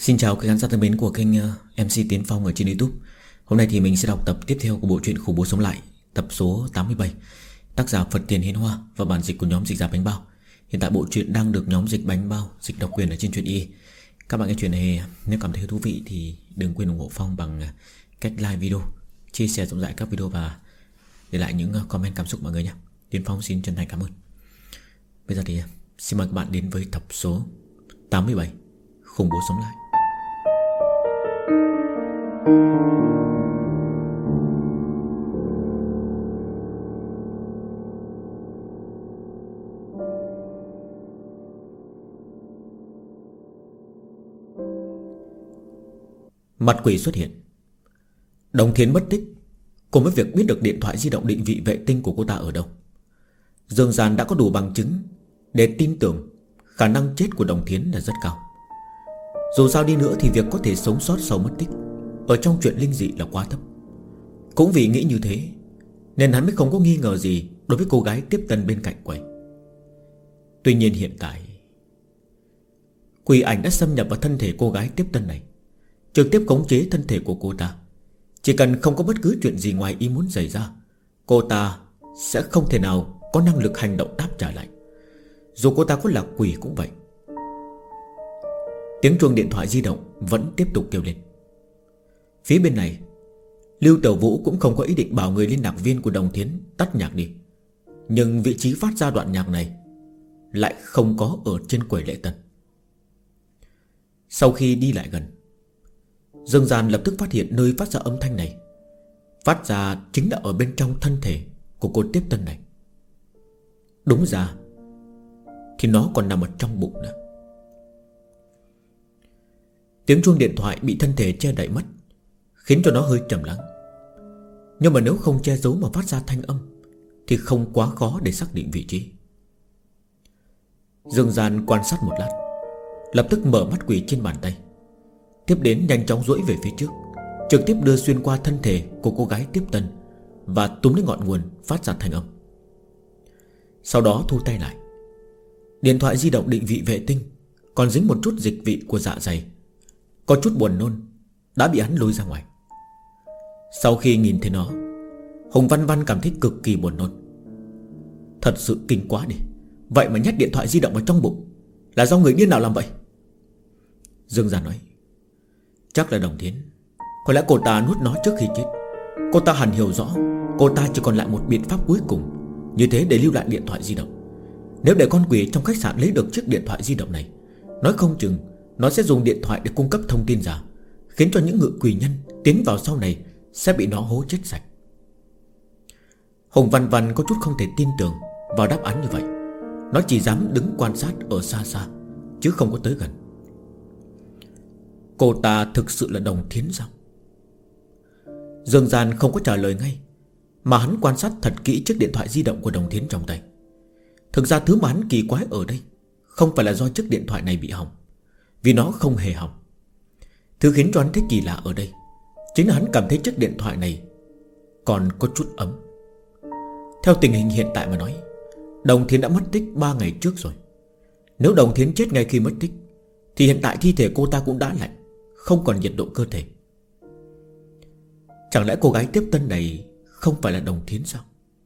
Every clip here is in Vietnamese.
Xin chào các khán giả thân mến của kênh MC Tiến Phong ở trên YouTube. Hôm nay thì mình sẽ đọc tập tiếp theo của bộ truyện Khủng Bố Sống Lại, tập số 87. Tác giả Phật Tiền Hiến Hoa và bản dịch của nhóm Dịch Giả Bánh Bao. Hiện tại bộ truyện đang được nhóm Dịch Bánh Bao dịch độc quyền ở trên truyện Y. Các bạn nghe truyện này nếu cảm thấy thú vị thì đừng quên ủng hộ Phong bằng cách like video, chia sẻ rộng rãi các video và để lại những comment cảm xúc mọi người nhé. Tiến Phong xin chân thành cảm ơn. Bây giờ thì xin mời các bạn đến với tập số 87 Khủng Bố Sống Lại. Mặt quỷ xuất hiện. Đồng Thiến mất tích cùng với việc biết được điện thoại di động định vị vệ tinh của cô ta ở đâu. Dương Gian đã có đủ bằng chứng để tin tưởng khả năng chết của Đồng Thiến là rất cao. Dù sao đi nữa thì việc có thể sống sót sau mất tích ở trong chuyện linh dị là quá thấp. Cũng vì nghĩ như thế nên hắn mới không có nghi ngờ gì đối với cô gái tiếp tân bên cạnh quầy. Tuy nhiên hiện tại quỷ ảnh đã xâm nhập vào thân thể cô gái tiếp tân này, trực tiếp khống chế thân thể của cô ta. Chỉ cần không có bất cứ chuyện gì ngoài ý muốn xảy ra, cô ta sẽ không thể nào có năng lực hành động đáp trả lại. Dù cô ta có là quỷ cũng vậy. Tiếng chuông điện thoại di động vẫn tiếp tục kêu lên. Phía bên này Lưu Tiểu Vũ cũng không có ý định bảo người liên lạc viên của Đồng Thiến tắt nhạc đi. Nhưng vị trí phát ra đoạn nhạc này lại không có ở trên quầy lễ tân. Sau khi đi lại gần, Dương Gian lập tức phát hiện nơi phát ra âm thanh này phát ra chính là ở bên trong thân thể của cô tiếp tân này. Đúng ra thì nó còn nằm ở trong bụng nữa. Tiếng chuông điện thoại bị thân thể che đậy mất, khiến cho nó hơi trầm lắng. Nhưng mà nếu không che giấu mà phát ra thanh âm thì không quá khó để xác định vị trí. Dương Gian quan sát một lát, lập tức mở mắt quỷ trên bàn tay, tiếp đến nhanh chóng duỗi về phía trước, trực tiếp đưa xuyên qua thân thể của cô gái tiếp tân và túm lấy ngọn nguồn phát ra thanh âm. Sau đó thu tay lại. Điện thoại di động định vị vệ tinh còn dính một chút dịch vị của dạ dày, có chút buồn nôn, đã bị hắn lôi ra ngoài. Sau khi nhìn thấy nó, Hùng Văn Văn cảm thấy cực kỳ buồn nôn. Thật sự kinh quá đi. Vậy mà nhét điện thoại di động vào trong bụng là do người điên nào làm vậy? Dương Gia nói, chắc là Đồng Thiến. Có lẽ cô ta nuốt nó trước khi chết. Cô ta hẳn hiểu rõ cô ta chỉ còn lại một biện pháp cuối cùng, như thế để lưu lại điện thoại di động. Nếu để con quỷ trong khách sạn lấy được chiếc điện thoại di động này, nói không chừng nó sẽ dùng điện thoại để cung cấp thông tin giả, khiến cho những ngự quỷ nhân tiến vào sau này sẽ bị nó hố chết sạch. Hùng Văn Văn có chút không thể tin tưởng vào đáp án như vậy. Nó chỉ dám đứng quan sát ở xa xa, chứ không có tới gần. Cô ta thực sự là Đồng Thiến sao? Dương Gian không có trả lời ngay, mà hắn quan sát thật kỹ chiếc điện thoại di động của Đồng Thiến trong tay. Thực ra thứ mà hắn kỳ quái ở đây không phải là do chiếc điện thoại này bị hỏng, vì nó không hề hỏng. Thứ khiến cho hắn thấy kỳ lạ ở đây chính là hắn cảm thấy chiếc điện thoại này còn có chút ấm. Theo tình hình hiện tại mà nói, Đồng Thiến đã mất tích 3 ngày trước rồi. Nếu Đồng Thiến chết ngay khi mất tích thì hiện tại thi thể cô ta cũng đã lạnh, không còn nhiệt độ cơ thể. Chẳng lẽ cô gái tiếp tân này không phải là Đồng Thiến sao?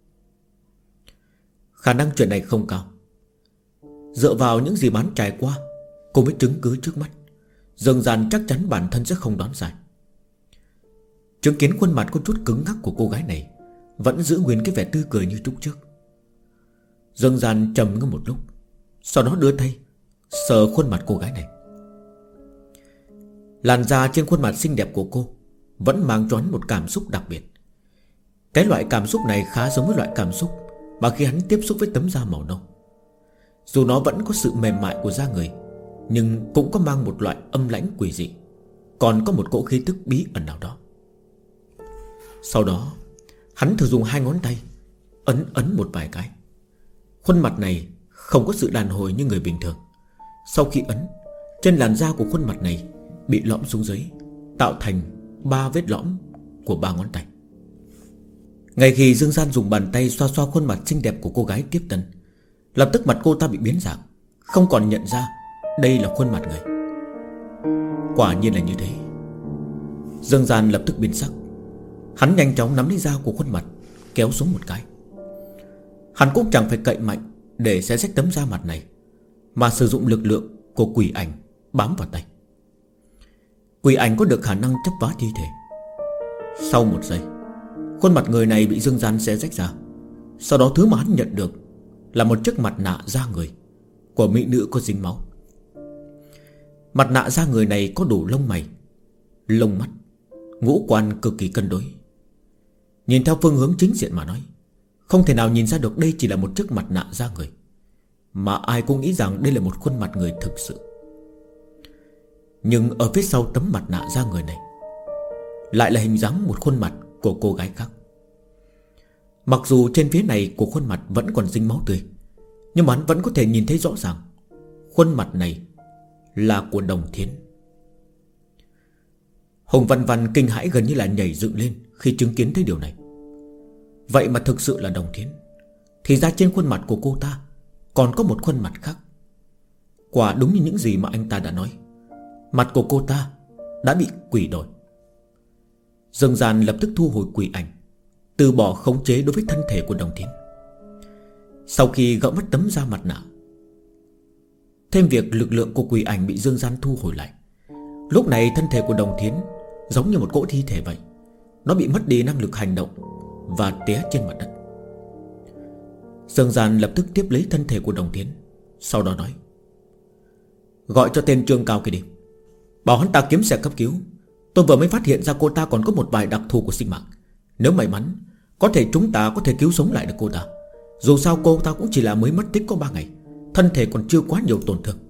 Khả năng chuyện này không cao. Dựa vào những gì bán trải qua cùng với chứng cứ trước mắt, Dương Gian chắc chắn bản thân sẽ không đoán sai. Chứng kiến khuôn mặt có chút cứng ngắc của cô gái này vẫn giữ nguyên cái vẻ tươi cười như lúc trước. Dương Gian trầm ngâm một lúc, sau đó đưa tay sờ khuôn mặt cô gái này. Làn da trên khuôn mặt xinh đẹp của cô vẫn mang cho hắn một cảm xúc đặc biệt. Cái loại cảm xúc này khá giống với loại cảm xúc mà khi hắn tiếp xúc với tấm da màu nâu. Dù nó vẫn có sự mềm mại của da người, nhưng cũng có mang một loại âm lãnh quỷ dị, còn có một cỗ khí tức bí ẩn nào đó. Sau đó hắn thử dùng 2 ngón tay ấn một vài cái. Khuôn mặt này không có sự đàn hồi như người bình thường. Sau khi ấn, trên làn da của khuôn mặt này bị lõm xuống dưới, tạo thành 3 vết lõm của 3 ngón tay. Ngay khi Dương Gian dùng bàn tay xoa xoa khuôn mặt xinh đẹp của cô gái tiếp tân, lập tức mặt cô ta bị biến dạng, không còn nhận ra đây là khuôn mặt người. Quả nhiên là như thế. Dương Gian lập tức biến sắc. Hắn nhanh chóng nắm lấy dao của khuôn mặt, kéo xuống một cái. Hắn cũng chẳng phải cậy mạnh để xé rách tấm da mặt này, mà sử dụng lực lượng của quỷ ảnh bám vào tay. Quỷ ảnh có được khả năng chấp vá thi thể. Sau một giây, khuôn mặt người này bị Dương Gian xé rách ra. Sau đó thứ mà hắn nhận được là một chiếc mặt nạ da người của mỹ nữ có dính máu. Mặt nạ da người này có đủ lông mày, lông mắt, ngũ quan cực kỳ cân đối. Nhìn theo phương hướng chính diện mà nói, không thể nào nhìn ra được đây chỉ là một chiếc mặt nạ da người, mà ai cũng nghĩ rằng đây là một khuôn mặt người thực sự. Nhưng ở phía sau tấm mặt nạ da người này lại là hình dáng một khuôn mặt của cô gái khác. Mặc dù trên phía này của khuôn mặt vẫn còn dính máu tươi, nhưng mà hắn vẫn có thể nhìn thấy rõ ràng khuôn mặt này là của Đồng Thiến. Hùng Văn Văn kinh hãi gần như là nhảy dựng lên khi chứng kiến thấy điều này. Vậy mà thực sự là Đồng Thiến. Thì ra trên khuôn mặt của cô ta còn có một khuôn mặt khác. Quả đúng như những gì mà anh ta đã nói, mặt của cô ta đã bị quỷ đổi. Dương Gian lập tức thu hồi quỷ ảnh, từ bỏ khống chế đối với thân thể của Đồng Thiến. Sau khi gỡ mất tấm da mặt nạ, thêm việc lực lượng của quỷ ảnh bị Dương Gian thu hồi lại, lúc này thân thể của Đồng Thiến giống như một cỗ thi thể vậy. Nó bị mất đi năng lực hành động và té trên mặt đất. Dương Gian lập tức tiếp lấy thân thể của Đồng Thiến, sau đó nói: gọi cho tên Trương Cao kia đi, bảo hắn ta kiếm xe cấp cứu. Tôi vừa mới phát hiện ra cô ta còn có một vài đặc thù của sinh mạng. Nếu may mắn, có thể chúng ta có thể cứu sống lại được cô ta. Dù sao cô ta cũng chỉ là mới mất tích có 3 ngày, thân thể còn chưa quá nhiều tổn thương.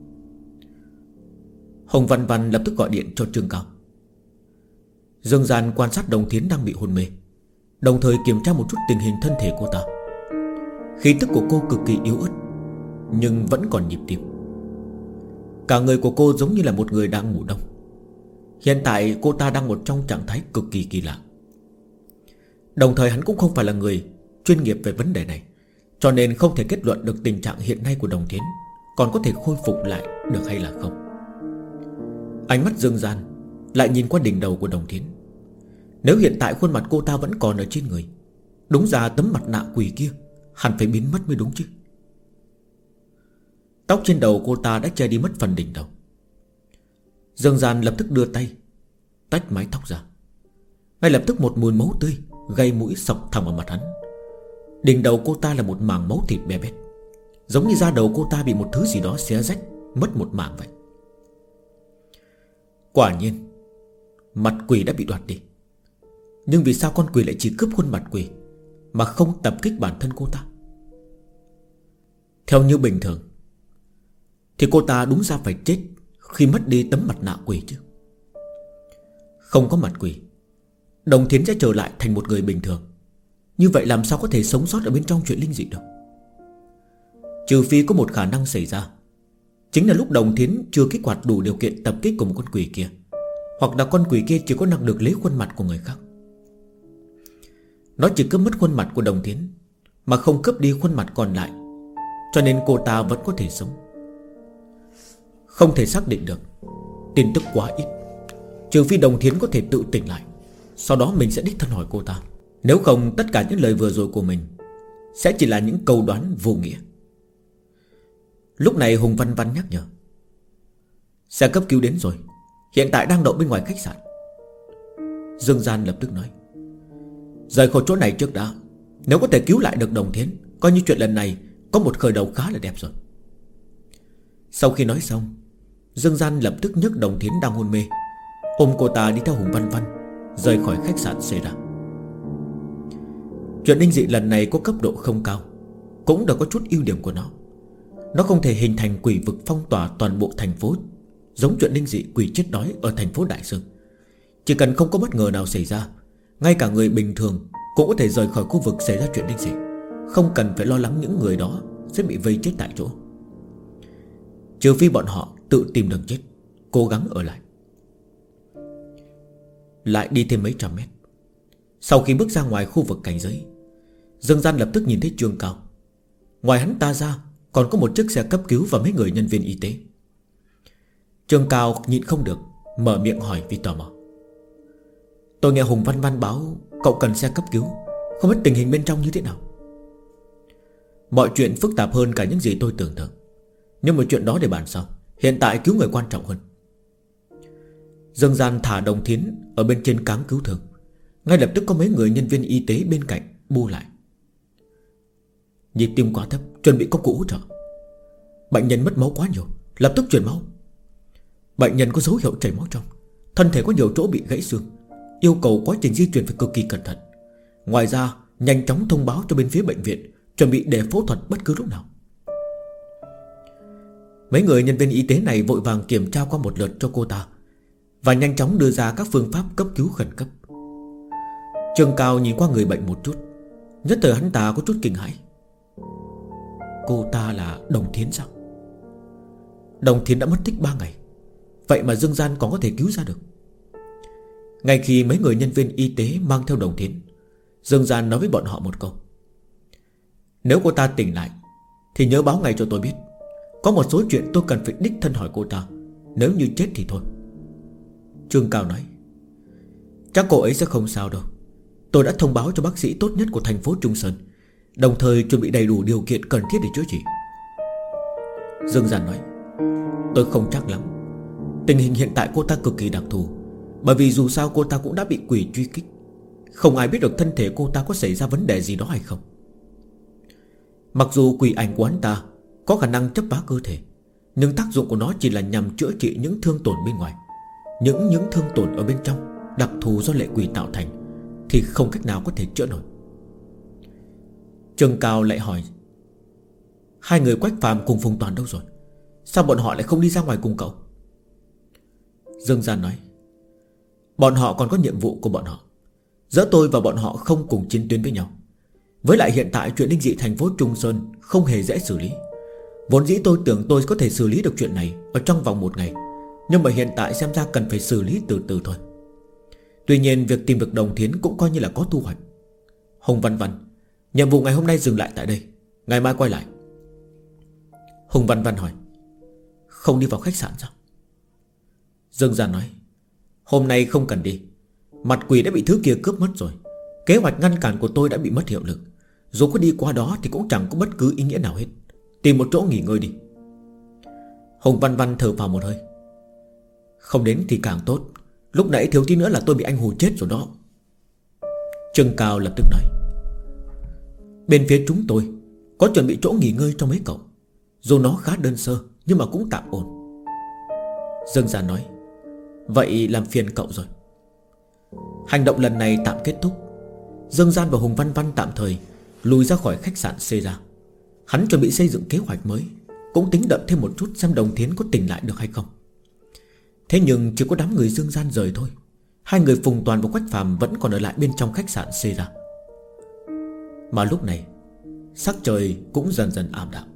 Hồng Văn Văn lập tức gọi điện cho Trương Cao. Dương Gian quan sát Đồng Thiến đang bị hôn mê, đồng thời kiểm tra một chút tình hình thân thể cô ta. Khí tức của cô cực kỳ yếu ớt, nhưng vẫn còn nhịp tim. Cả người của cô giống như là một người đang ngủ đông. Hiện tại cô ta đang một trong trạng thái cực kỳ kỳ lạ. Đồng thời hắn cũng không phải là người chuyên nghiệp về vấn đề này, cho nên không thể kết luận được tình trạng hiện nay của Đồng Thiến còn có thể khôi phục lại được hay là không. Ánh mắt Dương Gian lại nhìn qua đỉnh đầu của Đồng Thiến. Nếu hiện tại khuôn mặt cô ta vẫn còn ở trên người, đúng ra tấm mặt nạ quỷ kia hẳn phải biến mất mới đúng chứ. Tóc trên đầu cô ta đã che đi mất phần đỉnh đầu. Dương Gian lập tức đưa tay tách mái tóc ra. Ngay lập tức một mùi máu tươi gây mũi sộc thẳng vào mặt hắn. Đỉnh đầu cô ta là một mảng máu thịt be bét, giống như da đầu cô ta bị một thứ gì đó xé rách mất một mảng vậy. Quả nhiên mặt quỷ đã bị đoạt đi. Nhưng vì sao con quỷ lại chỉ cướp khuôn mặt quỷ mà không tập kích bản thân cô ta? Theo như bình thường thì cô ta đúng ra phải chết khi mất đi tấm mặt nạ quỷ chứ. Không có mặt quỷ, Đồng Thiến sẽ trở lại thành một người bình thường. Như vậy làm sao có thể sống sót ở bên trong chuyện linh dị được? Trừ phi có một khả năng xảy ra, chính là lúc Đồng Thiến chưa kích hoạt đủ điều kiện tập kích của một con quỷ kia, hoặc là con quỷ kia chỉ có năng lực lấy khuôn mặt của người khác. Nó chỉ cướp mất khuôn mặt của Đồng Thiến, mà không cướp đi khuôn mặt còn lại, cho nên cô ta vẫn có thể sống. Không thể xác định được, tin tức quá ít. Trừ phi Đồng Thiến có thể tự tỉnh lại, sau đó mình sẽ đích thân hỏi cô ta. Nếu không, tất cả những lời vừa rồi của mình sẽ chỉ là những câu đoán vô nghĩa. Lúc này Hùng Văn Văn nhắc nhở: xe cấp cứu đến rồi, hiện tại đang đậu bên ngoài khách sạn. Dương Gian lập tức nói: rời khỏi chỗ này trước đã. Nếu có thể cứu lại được Đồng Thiến, coi như chuyện lần này có một khởi đầu khá là đẹp rồi. Sau khi nói xong, Dương Gian lập tức nhấc Đồng Thiến đang hôn mê, ôm cô ta đi theo Hùng Văn Văn rời khỏi khách sạn Sera. Chuyện linh dị lần này có cấp độ không cao, cũng đã có chút ưu điểm của nó. Nó không thể hình thành quỷ vực phong tỏa toàn bộ thành phố giống chuyện linh dị quỷ chết đói ở thành phố Đại Sơn. Chỉ cần không có bất ngờ nào xảy ra, ngay cả người bình thường cũng có thể rời khỏi khu vực xảy ra chuyện linh dị, không cần phải lo lắng những người đó sẽ bị vây chết tại chỗ. Trừ phi bọn họ tự tìm đường chết, cố gắng ở lại. Lại đi thêm mấy trăm mét, sau khi bước ra ngoài khu vực cảnh giới, Dương Gian lập tức nhìn thấy Trương Cao. Ngoài hắn ta ra còn có một chiếc xe cấp cứu và mấy người nhân viên y tế. Trương Cao nhịn không được mở miệng hỏi vì tò mò. Tôi nghe Hùng Văn Văn báo cậu cần xe cấp cứu, không biết tình hình bên trong như thế nào. Mọi chuyện phức tạp hơn cả những gì tôi tưởng tượng, nhưng mà chuyện đó để bàn sau. Hiện tại cứu người quan trọng hơn. Dương Gian thả Đồng Thiến ở bên trên cáng cứu thương. Ngay lập tức có mấy người nhân viên y tế bên cạnh bu lại. Nhịp tim quá thấp, chuẩn bị công cụ hỗ trợ. Bệnh nhân mất máu quá nhiều, lập tức truyền máu. Bệnh nhân có dấu hiệu chảy máu trong, thân thể có nhiều chỗ bị gãy xương, yêu cầu quá trình di chuyển phải cực kỳ cẩn thận. Ngoài ra nhanh chóng thông báo cho bên phía bệnh viện, chuẩn bị để phẫu thuật bất cứ lúc nào. Mấy người nhân viên y tế này vội vàng kiểm tra qua một lượt cho cô ta và nhanh chóng đưa ra các phương pháp cấp cứu khẩn cấp. Trương Cao nhìn qua người bệnh một chút, nhất thời hắn ta có chút kinh hãi. Cô ta là Đồng Thiến sao? Đồng Thiến đã mất tích 3 ngày, vậy mà Dương Gian còn có thể cứu ra được. Ngay khi mấy người nhân viên y tế mang theo Đồng Thiến, Dương Gian nói với bọn họ một câu: nếu cô ta tỉnh lại thì nhớ báo ngay cho tôi biết. Có một số chuyện tôi cần phải đích thân hỏi cô ta. Nếu như chết thì thôi. Trương Cao nói: chắc cô ấy sẽ không sao đâu. Tôi đã thông báo cho bác sĩ tốt nhất của thành phố Trung Sơn, đồng thời chuẩn bị đầy đủ điều kiện cần thiết để chữa trị. Dương Gian nói: tôi không chắc lắm. Tình hình hiện tại cô ta cực kỳ đặc thù, bởi vì dù sao cô ta cũng đã bị quỷ truy kích. Không ai biết được thân thể cô ta có xảy ra vấn đề gì đó hay không. Mặc dù quỷ ảnh của hắn ta có khả năng chấp phá cơ thể, nhưng tác dụng của nó chỉ là nhằm chữa trị những thương tổn bên ngoài. Những thương tổn ở bên trong đặc thù do lệ quỷ tạo thành thì không cách nào có thể chữa nổi. Trương Cao lại hỏi: hai người Quách Phàm cùng Phùng Toàn đâu rồi? Sao bọn họ lại không đi ra ngoài cùng cậu? Dương Gian nói: bọn họ còn có nhiệm vụ của bọn họ. Giữa tôi và bọn họ không cùng chiến tuyến với nhau. Với lại hiện tại chuyện linh dị thành phố Trung Sơn không hề dễ xử lý. Vốn dĩ tôi tưởng tôi có thể xử lý được chuyện này ở trong vòng 1 ngày, nhưng mà hiện tại xem ra cần phải xử lý từ từ thôi. Tuy nhiên việc tìm được Đồng Thiến cũng coi như là có thu hoạch. Hùng Văn Văn, nhiệm vụ ngày hôm nay dừng lại tại đây, ngày mai quay lại. Hùng Văn Văn hỏi: không đi vào khách sạn sao? Dương Gian nói: hôm nay không cần đi. Mặt quỷ đã bị thứ kia cướp mất rồi. Kế hoạch ngăn cản của tôi đã bị mất hiệu lực. Dù có đi qua đó thì cũng chẳng có bất cứ ý nghĩa nào hết. Tìm một chỗ nghỉ ngơi đi. Hùng Văn Văn thở phào một hơi: không đến thì càng tốt. Lúc nãy thiếu tí nữa là tôi bị anh hù chết rồi đó. Trương Cao lập tức nói: bên phía chúng tôi có chuẩn bị chỗ nghỉ ngơi cho mấy cậu. Dù nó khá đơn sơ nhưng mà cũng tạm ổn. Dương Gian nói: vậy làm phiền cậu rồi. Hành động lần này tạm kết thúc. Dương Gian và Hùng Văn Văn tạm thời lùi ra khỏi khách sạn Sê-ra. Hắn chuẩn bị xây dựng kế hoạch mới, cũng tính đợi thêm một chút xem Đồng Thiến có tỉnh lại được hay không. Thế nhưng chỉ có đám người Dương Gian rời thôi. Hai người Phùng Toàn và Quách Phàm vẫn còn ở lại bên trong khách sạn Sê-ra. Mà lúc này sắc trời cũng dần dần ảm đạm.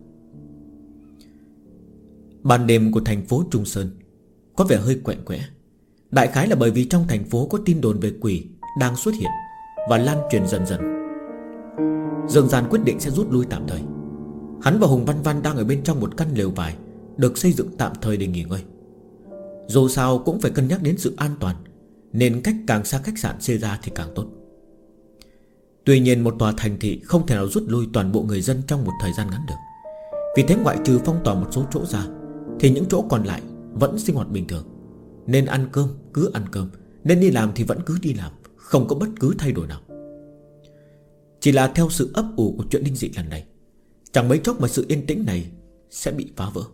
Ban đêm của thành phố Trung Sơn có vẻ hơi quạnh quẽ. Đại khái là bởi vì trong thành phố có tin đồn về quỷ đang xuất hiện và lan truyền dần dần. Dương Gian quyết định sẽ rút lui tạm thời. Hắn và Hùng Văn Văn đang ở bên trong một căn lều vải được xây dựng tạm thời để nghỉ ngơi. Dù sao cũng phải cân nhắc đến sự an toàn, nên cách càng xa khách sạn Sê-ra thì càng tốt. Tuy nhiên một tòa thành thị không thể nào rút lui toàn bộ người dân trong một thời gian ngắn được. Vì thế ngoại trừ phong tỏa một số chỗ ra thì những chỗ còn lại vẫn sinh hoạt bình thường. Nên ăn cơm cứ ăn cơm, nên đi làm thì vẫn cứ đi làm, không có bất cứ thay đổi nào. Chỉ là theo sự ấp ủ của chuyện linh dị lần này, chẳng mấy chốc mà sự yên tĩnh này sẽ bị phá vỡ.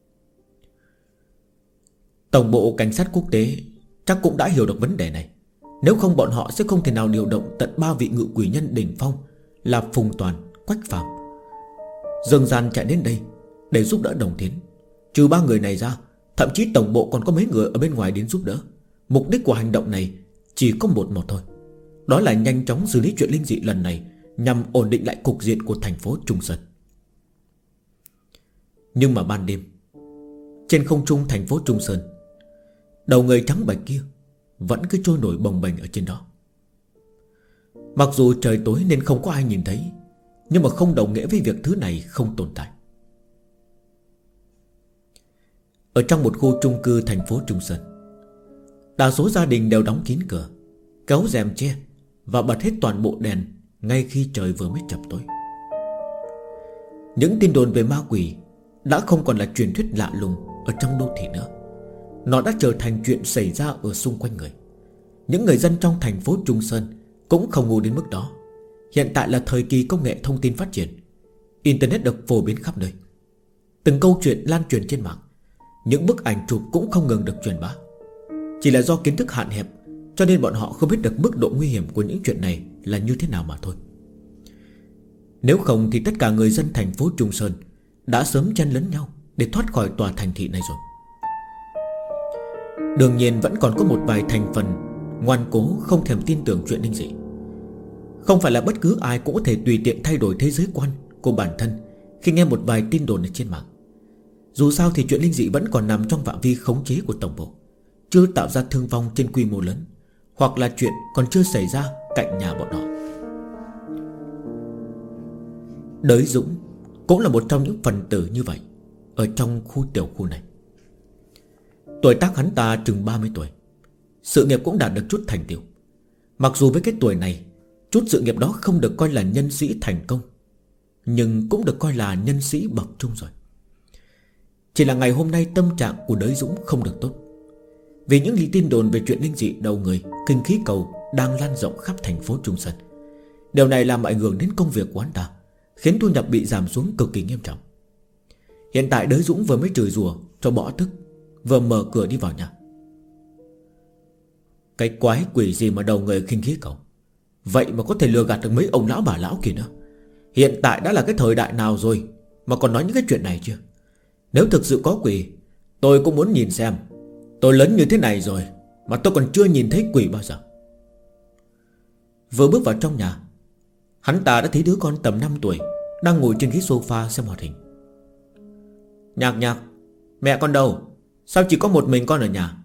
Tổng bộ cảnh sát quốc tế chắc cũng đã hiểu được vấn đề này. Nếu không bọn họ sẽ không thể nào điều động tận 3 vị ngự quỷ nhân đỉnh phong là Phùng Toàn, Quách Phàm. Dương Gian chạy đến đây để giúp đỡ Đồng Thiến. Trừ 3 người này ra, thậm chí tổng bộ còn có mấy người ở bên ngoài đến giúp đỡ. Mục đích của hành động này chỉ có một thôi. Đó là nhanh chóng xử lý chuyện linh dị lần này, nhằm ổn định lại cục diện của thành phố Trung Sơn. Nhưng mà ban đêm, trên không trung thành phố Trung Sơn, đầu người trắng bạch kia vẫn cứ trôi nổi bồng bềnh ở trên đó. Mặc dù trời tối nên không có ai nhìn thấy, nhưng mà không đồng nghĩa với việc thứ này không tồn tại. Ở trong một khu chung cư thành phố Trung Sơn, đa số gia đình đều đóng kín cửa, kéo rèm che và bật hết toàn bộ đèn ngay khi trời vừa mới chập tối. Những tin đồn về ma quỷ đã không còn là truyền thuyết lạ lùng ở trong đô thị nữa. Nó đã trở thành chuyện xảy ra ở xung quanh người. Những người dân trong thành phố Trung Sơn cũng không ngu đến mức đó. Hiện tại là thời kỳ công nghệ thông tin phát triển, Internet được phổ biến khắp nơi. Từng câu chuyện lan truyền trên mạng, những bức ảnh chụp cũng không ngừng được truyền bá. Chỉ là do kiến thức hạn hẹp, cho nên bọn họ không biết được mức độ nguy hiểm của những chuyện này là như thế nào mà thôi. Nếu không thì tất cả người dân thành phố Trung Sơn đã sớm chen lấn nhau để thoát khỏi tòa thành thị này rồi. Đương nhiên vẫn còn có một vài thành phần ngoan cố không thèm tin tưởng chuyện linh dị. Không phải là bất cứ ai cũng có thể tùy tiện thay đổi thế giới quan của bản thân khi nghe một vài tin đồn ở trên mạng. Dù sao thì chuyện linh dị vẫn còn nằm trong phạm vi khống chế của tổng bộ, chưa tạo ra thương vong trên quy mô lớn, hoặc là chuyện còn chưa xảy ra cạnh nhà bọn họ. Đới Dũng cũng là một trong những phần tử như vậy ở trong tiểu khu này. Tuổi tác hắn ta chừng 30 tuổi, sự nghiệp cũng đạt được chút thành tựu. Mặc dù với cái tuổi này, chút sự nghiệp đó không được coi là nhân sĩ thành công, nhưng cũng được coi là nhân sĩ bậc trung rồi. Chỉ là ngày hôm nay tâm trạng của Đới Dũng không được tốt, vì những tin đồn về chuyện linh dị đầu người, kinh khí cầu đang lan rộng khắp thành phố Trung Sơn. Điều này làm ảnh hưởng đến công việc của hắn ta, khiến thu nhập bị giảm xuống cực kỳ nghiêm trọng. Hiện tại Đới Dũng vừa mới chửi rủa cho bỏ tức, vừa mở cửa đi vào nhà. Cái quái quỷ gì mà đầu người khinh khí cầu, vậy mà có thể lừa gạt được mấy ông lão bà lão kia nữa. Hiện tại đã là cái thời đại nào rồi mà còn nói những cái chuyện này chưa? Nếu thực sự có quỷ, tôi cũng muốn nhìn xem. Tôi lớn như thế này rồi mà tôi còn chưa nhìn thấy quỷ bao giờ. Vừa bước vào trong nhà, hắn ta đã thấy đứa con tầm 5 tuổi đang ngồi trên ghế sofa xem hoạt hình. Nhạc, mẹ con đâu? Sao chỉ có một mình con ở nhà?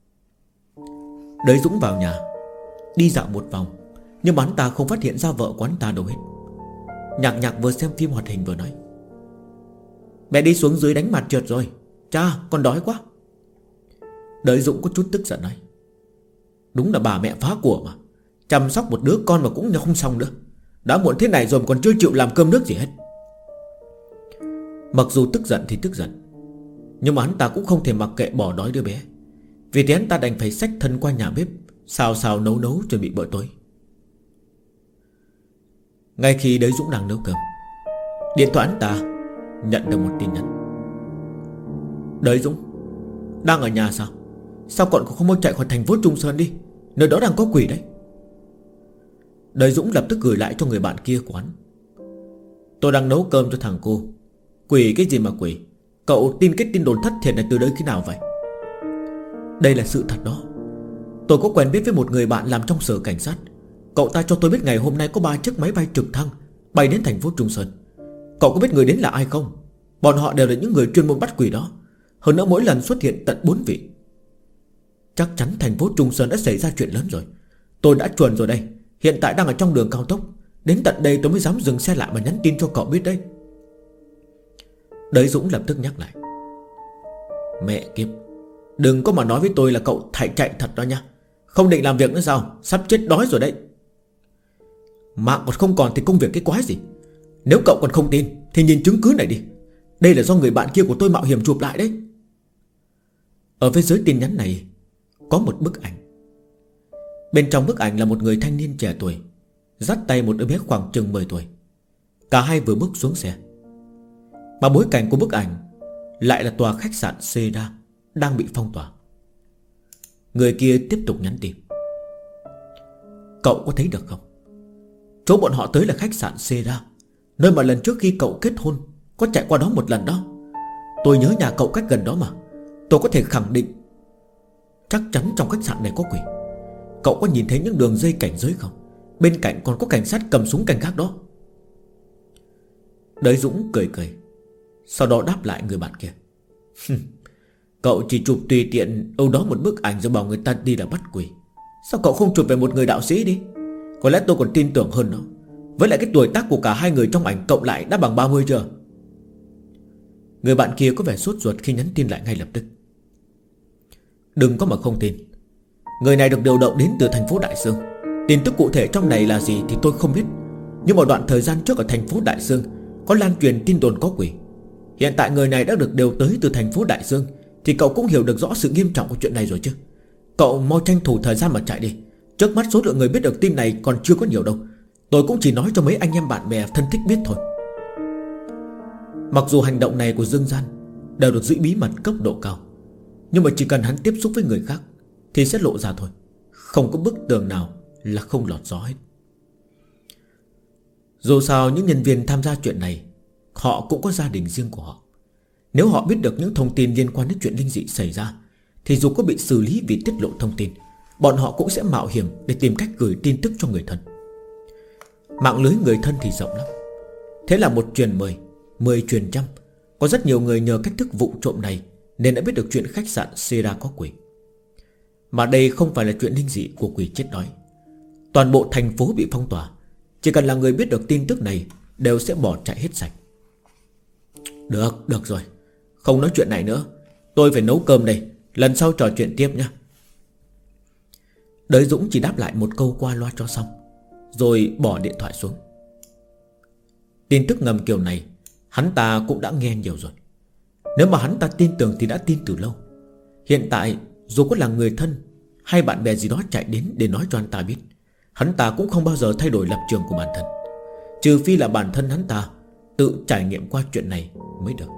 Đới Dũng vào nhà, đi dạo một vòng, nhưng mà hắn ta không phát hiện ra vợ của hắn ta đâu hết. Nhạc vừa xem phim hoạt hình vừa nói: mẹ đi xuống dưới đánh mặt trượt rồi. Cha, con đói quá. Đới Dũng có chút tức giận nói: đúng là bà mẹ phá của mà, chăm sóc một đứa con mà cũng không xong nữa. Đã muộn thế này rồi mà còn chưa chịu làm cơm nước gì hết. Mặc dù tức giận thì tức giận, nhưng mà hắn ta cũng không thể mặc kệ bỏ đói đứa bé. Vì thế hắn ta đành phải xách thân qua nhà bếp, xào nấu chuẩn bị bữa tối. Ngay khi Đới Dũng đang nấu cơm, điện thoại hắn ta nhận được một tin nhắn: Đới Dũng, đang ở nhà sao? Sao còn không mau chạy khỏi thành phố Trung Sơn đi, nơi đó đang có quỷ đấy. Đới Dũng lập tức gửi lại cho người bạn kia của hắn: tôi đang nấu cơm cho thằng cô. Quỷ cái gì mà quỷ? Cậu tin cái tin đồn thất thiệt này từ đấy khi nào vậy? Đây là sự thật đó. Tôi có quen biết với một người bạn làm trong sở cảnh sát. Cậu ta cho tôi biết ngày hôm nay có 3 chiếc máy bay trực thăng bay đến thành phố Trung Sơn. Cậu có biết người đến là ai không? Bọn họ đều là những người chuyên môn bắt quỷ đó. Hơn nữa mỗi lần xuất hiện tận 4 vị. Chắc chắn thành phố Trung Sơn đã xảy ra chuyện lớn rồi. Tôi đã chuồn rồi đây. Hiện tại đang ở trong đường cao tốc. Đến tận đây tôi mới dám dừng xe lại mà nhắn tin cho cậu biết đây. Đới Dũng lập tức nhắc lại: mẹ kiếp, đừng có mà nói với tôi là cậu chạy thật đó nha. Không định làm việc nữa sao? Sắp chết đói rồi đấy. Mạng còn không còn thì công việc cái quái gì? Nếu cậu còn không tin thì nhìn chứng cứ này đi. Đây là do người bạn kia của tôi mạo hiểm chụp lại đấy. Ở phía dưới tin nhắn này có một bức ảnh. Bên trong bức ảnh là một người thanh niên trẻ tuổi dắt tay một đứa bé khoảng chừng 10 tuổi. Cả hai vừa bước xuống xe. Mà bối cảnh của bức ảnh lại là tòa khách sạn Seda đang bị phong tỏa. Người kia tiếp tục nhắn tin: cậu có thấy được không? Chỗ bọn họ tới là khách sạn Seda, nơi mà lần trước khi cậu kết hôn có chạy qua đó một lần đó. Tôi nhớ nhà cậu cách gần đó mà. Tôi có thể khẳng định chắc chắn trong khách sạn này có quỷ. Cậu có nhìn thấy những đường dây cảnh giới không? Bên cạnh còn có cảnh sát cầm súng canh gác đó. Đới Dũng cười, sau đó đáp lại người bạn kia: cậu chỉ chụp tùy tiện đâu đó một bức ảnh rồi bảo người ta đi là bắt quỷ. Sao cậu không chụp về một người đạo sĩ đi? Có lẽ tôi còn tin tưởng hơn nó. Với lại cái tuổi tác của cả hai người trong ảnh cộng lại đã bằng 30 chưa? Người bạn kia có vẻ sốt ruột khi nhắn tin lại ngay lập tức: đừng có mà không tin. Người này được điều động đến từ thành phố Đại Dương. Tin tức cụ thể trong này là gì thì tôi không biết, nhưng một đoạn thời gian trước ở thành phố Đại Dương có lan truyền tin đồn có quỷ. Hiện tại người này đã được điều tới từ thành phố Đại Dương, thì cậu cũng hiểu được rõ sự nghiêm trọng của chuyện này rồi chứ. Cậu mau tranh thủ thời gian mà chạy đi. Trước mắt số lượng người biết được tin này còn chưa có nhiều đâu. Tôi cũng chỉ nói cho mấy anh em bạn bè thân thích biết thôi. Mặc dù hành động này của Dương Gian đều được giữ bí mật cấp độ cao, nhưng mà chỉ cần hắn tiếp xúc với người khác thì sẽ lộ ra thôi. Không có bức tường nào là không lọt gió hết. Dù sao những nhân viên tham gia chuyện này họ cũng có gia đình riêng của họ. Nếu họ biết được những thông tin liên quan đến chuyện linh dị xảy ra, thì dù có bị xử lý vì tiết lộ thông tin, bọn họ cũng sẽ mạo hiểm để tìm cách gửi tin tức cho người thân. Mạng lưới người thân thì rộng lắm. Thế là một truyền 10, 10 truyền trăm. Có rất nhiều người nhờ cách thức vụng trộm này nên đã biết được chuyện khách sạn Sera có quỷ. Mà đây không phải là chuyện linh dị của quỷ chết đói. Toàn bộ thành phố bị phong tỏa. Chỉ cần là người biết được tin tức này đều sẽ bỏ chạy hết sạch. Được rồi, không nói chuyện này nữa. Tôi phải nấu cơm đây. Lần sau trò chuyện tiếp nhé. Đới Dũng chỉ đáp lại một câu qua loa cho xong, rồi bỏ điện thoại xuống. Tin tức ngầm kiểu này hắn ta cũng đã nghe nhiều rồi. Nếu mà hắn ta tin tưởng thì đã tin từ lâu. Hiện tại dù có là người thân hay bạn bè gì đó chạy đến để nói cho hắn ta biết, hắn ta cũng không bao giờ thay đổi lập trường của bản thân, trừ phi là bản thân hắn ta tự trải nghiệm qua chuyện này mới được.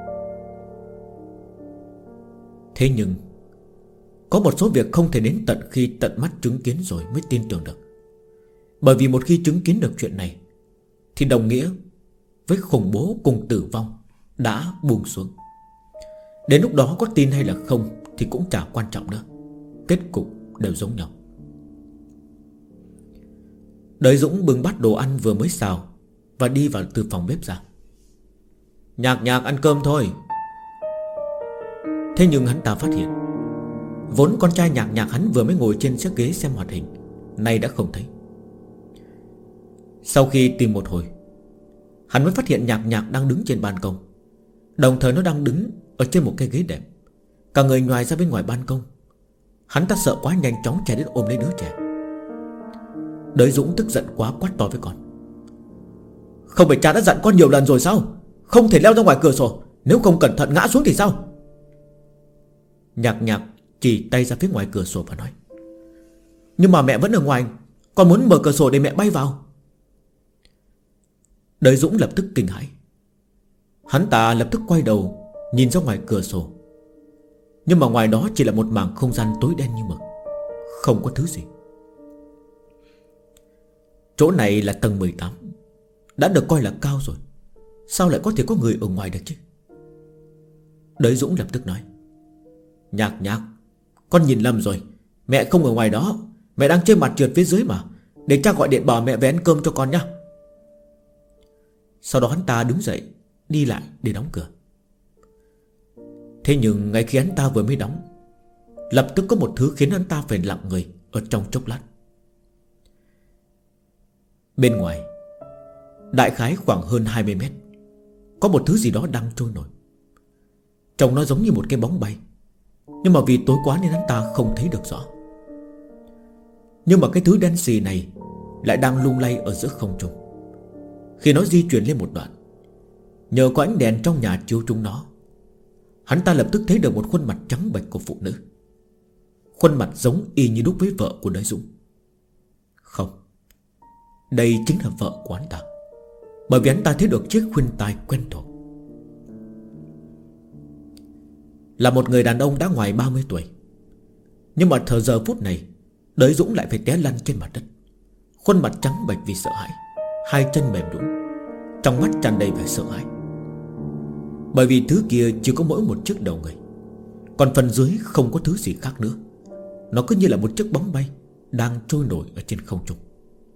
Thế nhưng có một số việc không thể đến tận khi tận mắt chứng kiến rồi mới tin tưởng được. Bởi vì một khi chứng kiến được chuyện này thì đồng nghĩa với khủng bố cùng tử vong đã buông xuống. Đến lúc đó có tin hay là không thì cũng chả quan trọng nữa. Kết cục đều giống nhau. Đới Dũng bưng bát đồ ăn vừa mới xào và đi vào từ phòng bếp ra. Nhạc ăn cơm thôi. Thế nhưng hắn ta phát hiện vốn con trai Nhạc hắn vừa mới ngồi trên chiếc ghế xem hoạt hình, nay đã không thấy. Sau khi tìm một hồi, hắn mới phát hiện Nhạc đang đứng trên ban công. Đồng thời nó đang đứng ở trên một cái ghế đệm, cả người nhoài ra bên ngoài ban công. Hắn ta sợ quá, nhanh chóng chạy đến ôm lấy đứa trẻ. Đới Dũng tức giận quá quát to với con. Không phải cha đã dặn con nhiều lần rồi sao? Không thể leo ra ngoài cửa sổ, nếu không cẩn thận ngã xuống thì sao? Nhạc chỉ tay ra phía ngoài cửa sổ và nói. Nhưng mà mẹ vẫn ở ngoài, con muốn mở cửa sổ để mẹ bay vào. Đới Dũng lập tức kinh hãi. Hắn ta lập tức quay đầu nhìn ra ngoài cửa sổ. Nhưng mà ngoài đó chỉ là một mảng không gian tối đen như mực, không có thứ gì. Chỗ này là tầng 18, đã được coi là cao rồi, sao lại có thể có người ở ngoài được chứ? Đới Dũng lập tức nói. Nhạc, con nhìn lầm rồi. Mẹ không ở ngoài đó, mẹ đang chơi mặt trượt phía dưới mà. Để cha gọi điện bảo mẹ về ăn cơm cho con nhá. Sau đó hắn ta đứng dậy đi lại để đóng cửa. Thế nhưng ngay khi hắn ta vừa mới đóng, lập tức có một thứ khiến hắn ta phải lặng người ở trong chốc lát. Bên ngoài, đại khái khoảng hơn 20 mét, có một thứ gì đó đang trôi nổi. Trông nó giống như một cái bóng bay, nhưng mà vì tối quá nên hắn ta không thấy được rõ. Nhưng mà cái thứ đen xì này lại đang lung lay ở giữa không trung. Khi nó di chuyển lên một đoạn, nhờ có ánh đèn trong nhà chiếu trúng nó, hắn ta lập tức thấy được một khuôn mặt trắng bệch của phụ nữ. Khuôn mặt giống y như đúc với vợ của Đới Dũng. Không, đây chính là vợ của hắn ta, bởi vì hắn ta thấy được chiếc khuyên tai quen thuộc. Là một người đàn ông đã ngoài 30 tuổi, nhưng mà thời giờ phút này Đới Dũng lại phải té lăn trên mặt đất. Khuôn mặt trắng bệch vì sợ hãi, hai chân mềm nhũn, trong mắt tràn đầy vẻ sợ hãi. Bởi vì thứ kia chỉ có mỗi một chiếc đầu người, còn phần dưới không có thứ gì khác nữa. Nó cứ như là một chiếc bóng bay đang trôi nổi ở trên không trung.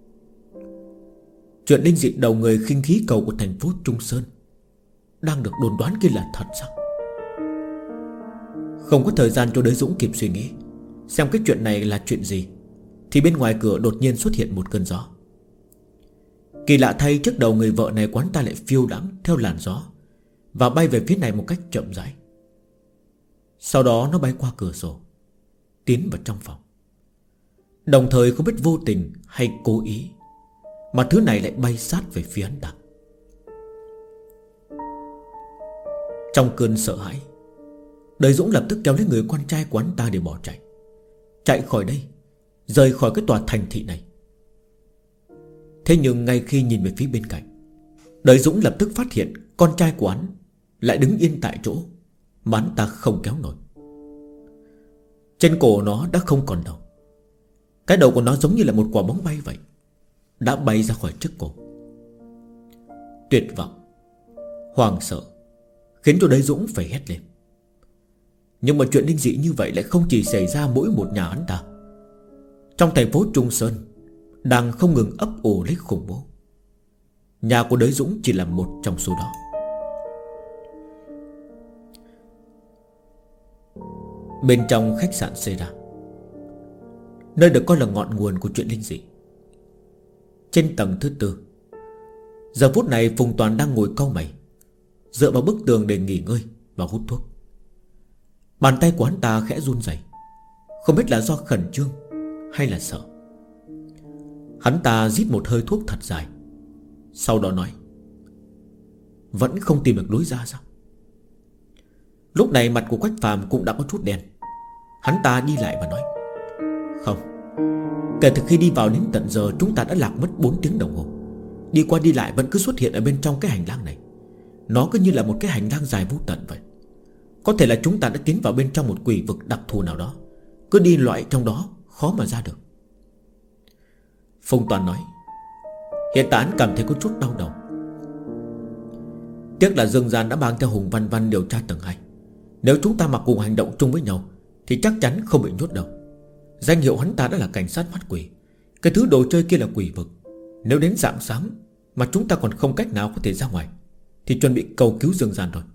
Chuyện linh dị đầu người khinh khí cầu của thành phố Trung Sơn đang được đồn đoán kia là thật sao? Không có thời gian cho Đới Dũng kịp suy nghĩ xem cái chuyện này là chuyện gì, thì bên ngoài cửa đột nhiên xuất hiện một cơn gió. Kỳ lạ thay, chiếc đầu người vợ này quán ta lại phiêu đãng theo làn gió và bay về phía này một cách chậm rãi. Sau đó nó bay qua cửa sổ, tiến vào trong phòng. Đồng thời không biết vô tình hay cố ý mà thứ này lại bay sát về phía hắn ta. Trong cơn sợ hãi, Đời Dũng lập tức kéo lấy người con trai của hắn ta để bỏ chạy. Chạy khỏi đây, rời khỏi cái tòa thành thị này. Thế nhưng ngay khi nhìn về phía bên cạnh, Đời Dũng lập tức phát hiện con trai của hắn lại đứng yên tại chỗ mà hắn ta không kéo nổi. Trên cổ nó đã không còn đầu. Cái đầu của nó giống như là một quả bóng bay vậy, đã bay ra khỏi trước cổ. Tuyệt vọng, hoảng sợ khiến cho Đời Dũng phải hét lên. Nhưng mà chuyện linh dị như vậy lại không chỉ xảy ra mỗi một nhà hắn ta. Trong thành phố Trung Sơn đang không ngừng ấp ủ lấy khủng bố. Nhà của Đời Dũng chỉ là một trong số đó. Bên trong khách sạn Sera, nơi được coi là ngọn nguồn của chuyện linh dị, trên tầng thứ 4, giờ phút này Phùng Toàn đang ngồi cau mày, dựa vào bức tường để nghỉ ngơi và hút thuốc. Bàn tay của hắn ta khẽ run rẩy, không biết là do khẩn trương hay là sợ. Hắn ta rít một hơi thuốc thật dài, sau đó nói: vẫn không tìm được lối ra sao? Lúc này mặt của Quách Phàm cũng đã có chút đen. Hắn ta đi lại và nói: không, kể từ khi đi vào đến tận giờ chúng ta đã lạc mất 4 tiếng đồng hồ. Đi qua đi lại vẫn cứ xuất hiện ở bên trong cái hành lang này. Nó cứ như là một cái hành lang dài vô tận vậy. Có thể là chúng ta đã tiến vào bên trong một quỷ vực đặc thù nào đó, cứ đi loại trong đó khó mà ra được. Phùng Toàn nói: hiện tại anh cảm thấy có chút đau đầu. Tiếc là Dương Gian đã mang theo Hùng Văn Văn điều tra tầng 2. Nếu chúng ta mà cùng hành động chung với nhau thì chắc chắn không bị nhốt đâu. Danh hiệu hắn ta đã là cảnh sát mắt quỷ. Cái thứ đồ chơi kia là quỷ vực. Nếu đến rạng sáng mà chúng ta còn không cách nào có thể ra ngoài thì chuẩn bị cầu cứu Dương Gian rồi.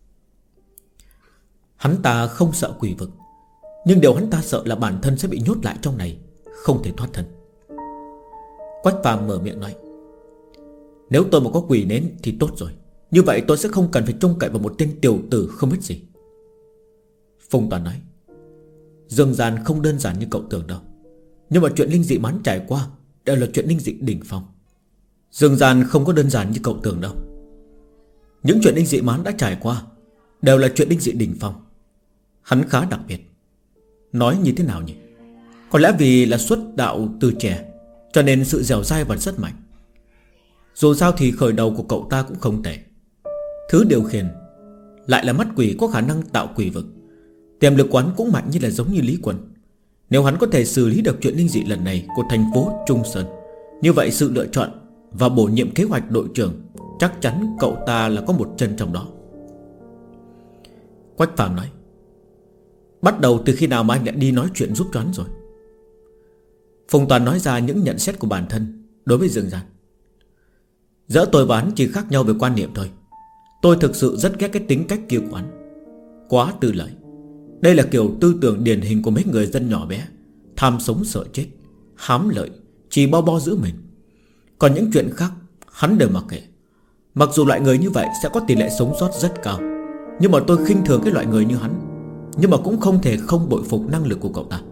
Hắn ta không sợ quỷ vực, nhưng điều hắn ta sợ là bản thân sẽ bị nhốt lại trong này, không thể thoát thân. Quách Phàm mở miệng nói: nếu tôi mà có quỷ nến thì tốt rồi. Như vậy tôi sẽ không cần phải trông cậy vào một tên tiểu tử không biết gì. Phùng Toàn nói: Dương Gian không đơn giản như cậu tưởng đâu. Nhưng mà chuyện linh dị mà hắn trải qua đều là chuyện linh dị đỉnh phong. Dương Gian không có đơn giản như cậu tưởng đâu. Những chuyện linh dị mà hắn đã trải qua đều là chuyện linh dị đỉnh phong. Hắn khá đặc biệt. Nói như thế nào nhỉ? Có lẽ vì là xuất đạo từ trẻ, cho nên sự dẻo dai vẫn rất mạnh. Dù sao thì khởi đầu của cậu ta cũng không tệ. Thứ điều khiển lại là mắt quỷ có khả năng tạo quỷ vực. Tiềm lực quán cũng mạnh như là giống như Lý Quân. Nếu hắn có thể xử lý được chuyện linh dị lần này của thành phố Trung Sơn, như vậy sự lựa chọn và bổ nhiệm kế hoạch đội trưởng chắc chắn cậu ta là có một chân trong đó. Quách Phàm nói: bắt đầu từ khi nào mà anh lại đi nói chuyện giúp cho hắn rồi? Phùng Toàn nói ra những nhận xét của bản thân đối với Dương Gian. Giữa tôi và hắn chỉ khác nhau về quan niệm thôi. Tôi thực sự rất ghét cái tính cách kia của hắn. Quá tư lợi. Đây là kiểu tư tưởng điển hình của mấy người dân nhỏ bé, tham sống sợ chết, hám lợi, chỉ bo giữ mình. Còn những chuyện khác hắn đều mặc kệ. Mặc dù loại người như vậy sẽ có tỷ lệ sống sót rất cao, nhưng mà tôi khinh thường cái loại người như hắn. Nhưng mà cũng không thể không bội phục năng lực của cậu ta.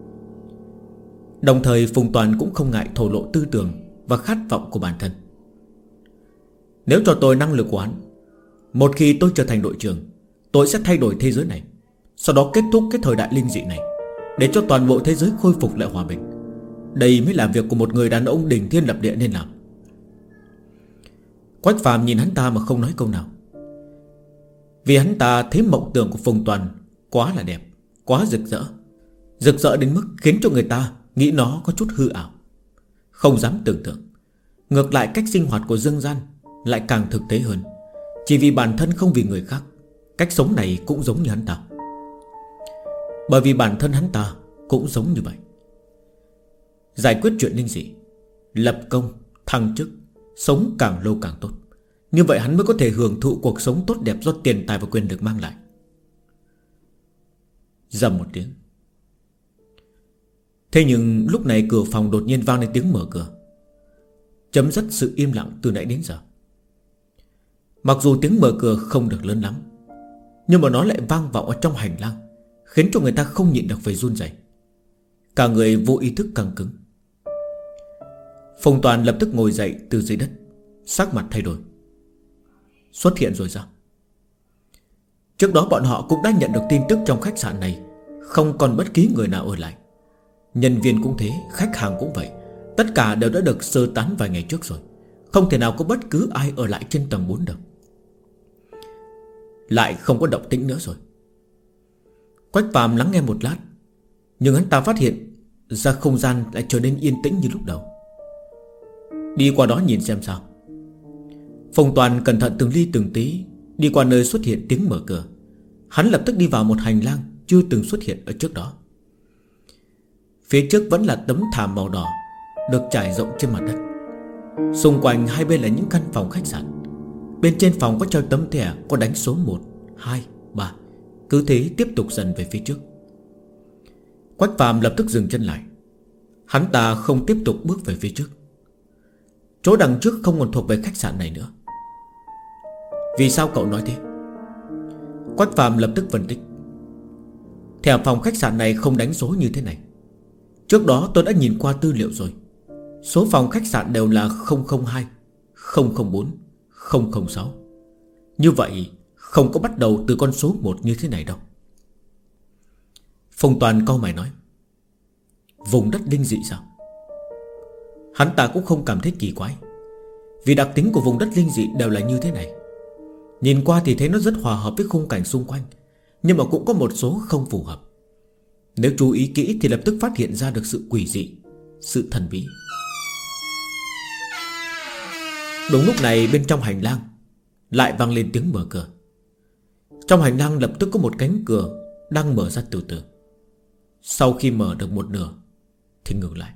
Đồng thời Phùng Toàn cũng không ngại thổ lộ tư tưởng và khát vọng của bản thân. Nếu cho tôi năng lực của hắn, một khi tôi trở thành đội trưởng, tôi sẽ thay đổi thế giới này, sau đó kết thúc cái thời đại linh dị này, để cho toàn bộ thế giới khôi phục lại hòa bình. Đây mới là việc của một người đàn ông đỉnh thiên lập địa nên làm. Quách Phàm nhìn hắn ta mà không nói câu nào. Vì hắn ta thấy mộng tưởng của Phùng Toàn quá là đẹp, quá rực rỡ. Rực rỡ đến mức khiến cho người ta nghĩ nó có chút hư ảo, không dám tưởng tượng. Ngược lại cách sinh hoạt của Dương Gian lại càng thực tế hơn. Chỉ vì bản thân không vì người khác. Cách sống này cũng giống như hắn ta. Bởi vì bản thân hắn ta cũng giống như vậy. Giải quyết chuyện linh dị, lập công, thăng chức, sống càng lâu càng tốt. Như vậy hắn mới có thể hưởng thụ cuộc sống tốt đẹp do tiền tài và quyền lực mang lại. Rầm một tiếng. Thế nhưng lúc này cửa phòng đột nhiên vang lên tiếng mở cửa, chấm dứt sự im lặng từ nãy đến giờ. Mặc dù tiếng mở cửa không được lớn lắm, nhưng mà nó lại vang vọng ở trong hành lang, khiến cho người ta không nhịn được phải run rẩy. Cả người vô ý thức căng cứng. Phùng Toàn lập tức ngồi dậy từ dưới đất, sắc mặt thay đổi. Xuất hiện rồi sao? Trước đó bọn họ cũng đã nhận được tin tức trong khách sạn này không còn bất kỳ người nào ở lại. Nhân viên cũng thế, khách hàng cũng vậy. Tất cả đều đã được sơ tán vài ngày trước rồi. Không thể nào có bất cứ ai ở lại trên tầng 4 được. Lại không có động tĩnh nữa rồi. Quách Phàm lắng nghe một lát, nhưng hắn ta phát hiện ra không gian lại trở nên yên tĩnh như lúc đầu. Đi qua đó nhìn xem sao. Phùng Toàn cẩn thận từng ly từng tí đi qua nơi xuất hiện tiếng mở cửa. Hắn lập tức đi vào một hành lang chưa từng xuất hiện ở trước đó. Phía trước vẫn là tấm thảm màu đỏ được trải rộng trên mặt đất. Xung quanh hai bên là những căn phòng khách sạn. Bên trên phòng có treo tấm thẻ có đánh số 1, 2, 3. Cứ thế tiếp tục dần về phía trước. Quách Phàm lập tức dừng chân lại. Hắn ta không tiếp tục bước về phía trước. Chỗ đằng trước không còn thuộc về khách sạn này nữa. Vì sao cậu nói thế? Quách Phàm lập tức phân tích. Thẻ phòng khách sạn này không đánh số như thế này. Trước đó tôi đã nhìn qua tư liệu rồi. Số phòng khách sạn đều là 002, 004, 006. Như vậy không có bắt đầu từ con số 1 như thế này đâu. Phùng Toàn cau mày nói. Vùng đất linh dị sao? Hắn ta cũng không cảm thấy kỳ quái, vì đặc tính của vùng đất linh dị đều là như thế này. Nhìn qua thì thấy nó rất hòa hợp với khung cảnh xung quanh, nhưng mà cũng có một số không phù hợp. Nếu chú ý kỹ thì lập tức phát hiện ra được sự quỷ dị, sự thần bí. Đúng lúc này bên trong hành lang lại vang lên tiếng mở cửa. Trong hành lang lập tức có một cánh cửa đang mở ra từ từ. Sau khi mở được một nửa thì ngừng lại.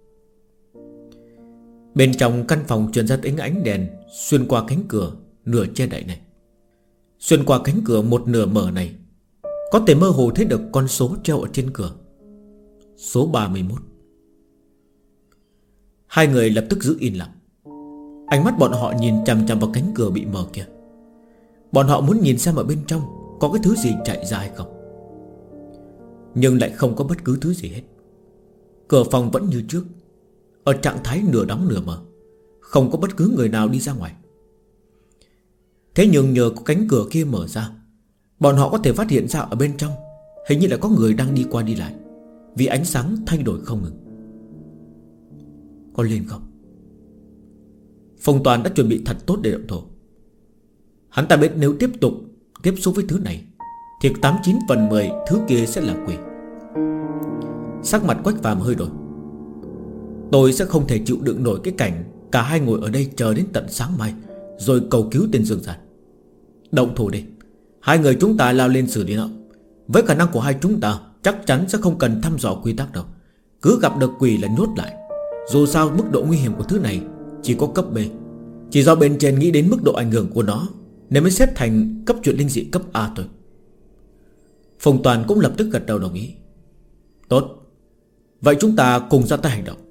Bên trong căn phòng truyền ra tiếng ánh đèn xuyên qua cánh cửa nửa che đậy này. Xuyên qua cánh cửa một nửa mở này, có thể mơ hồ thấy được con số treo ở trên cửa. Số 31. Hai người lập tức giữ yên lặng. Ánh mắt bọn họ nhìn chằm chằm vào cánh cửa bị mở kia. Bọn họ muốn nhìn xem ở bên trong có cái thứ gì chạy ra hay không, nhưng lại không có bất cứ thứ gì hết. Cửa phòng vẫn như trước, ở trạng thái nửa đóng nửa mở, không có bất cứ người nào đi ra ngoài. Thế nhưng nhờ có cánh cửa kia mở ra, bọn họ có thể phát hiện ra ở bên trong hình như là có người đang đi qua đi lại, vì ánh sáng thay đổi không ngừng. Có lên không? Phùng Toàn đã chuẩn bị thật tốt để động thổ. Hắn ta biết nếu tiếp tục tiếp xúc với thứ này thì 89 phần 10 thứ kia sẽ là quỷ. Sắc mặt Quách Phàm hơi đổi. Tôi sẽ không thể chịu đựng nổi cái cảnh cả hai ngồi ở đây chờ đến tận sáng mai rồi cầu cứu tên Dương Giản. Động thủ đi. Hai người chúng ta lao lên xử lý nó. Với khả năng của hai chúng ta chắc chắn sẽ không cần thăm dò quy tắc đâu. Cứ gặp được quỷ là nhốt lại. Dù sao mức độ nguy hiểm của thứ này chỉ có cấp B. Chỉ do bên trên nghĩ đến mức độ ảnh hưởng của nó nên mới xếp thành cấp chuyện linh dị cấp A thôi. Phùng Toàn cũng lập tức gật đầu đồng ý. Tốt. Vậy chúng ta cùng ra tay hành động.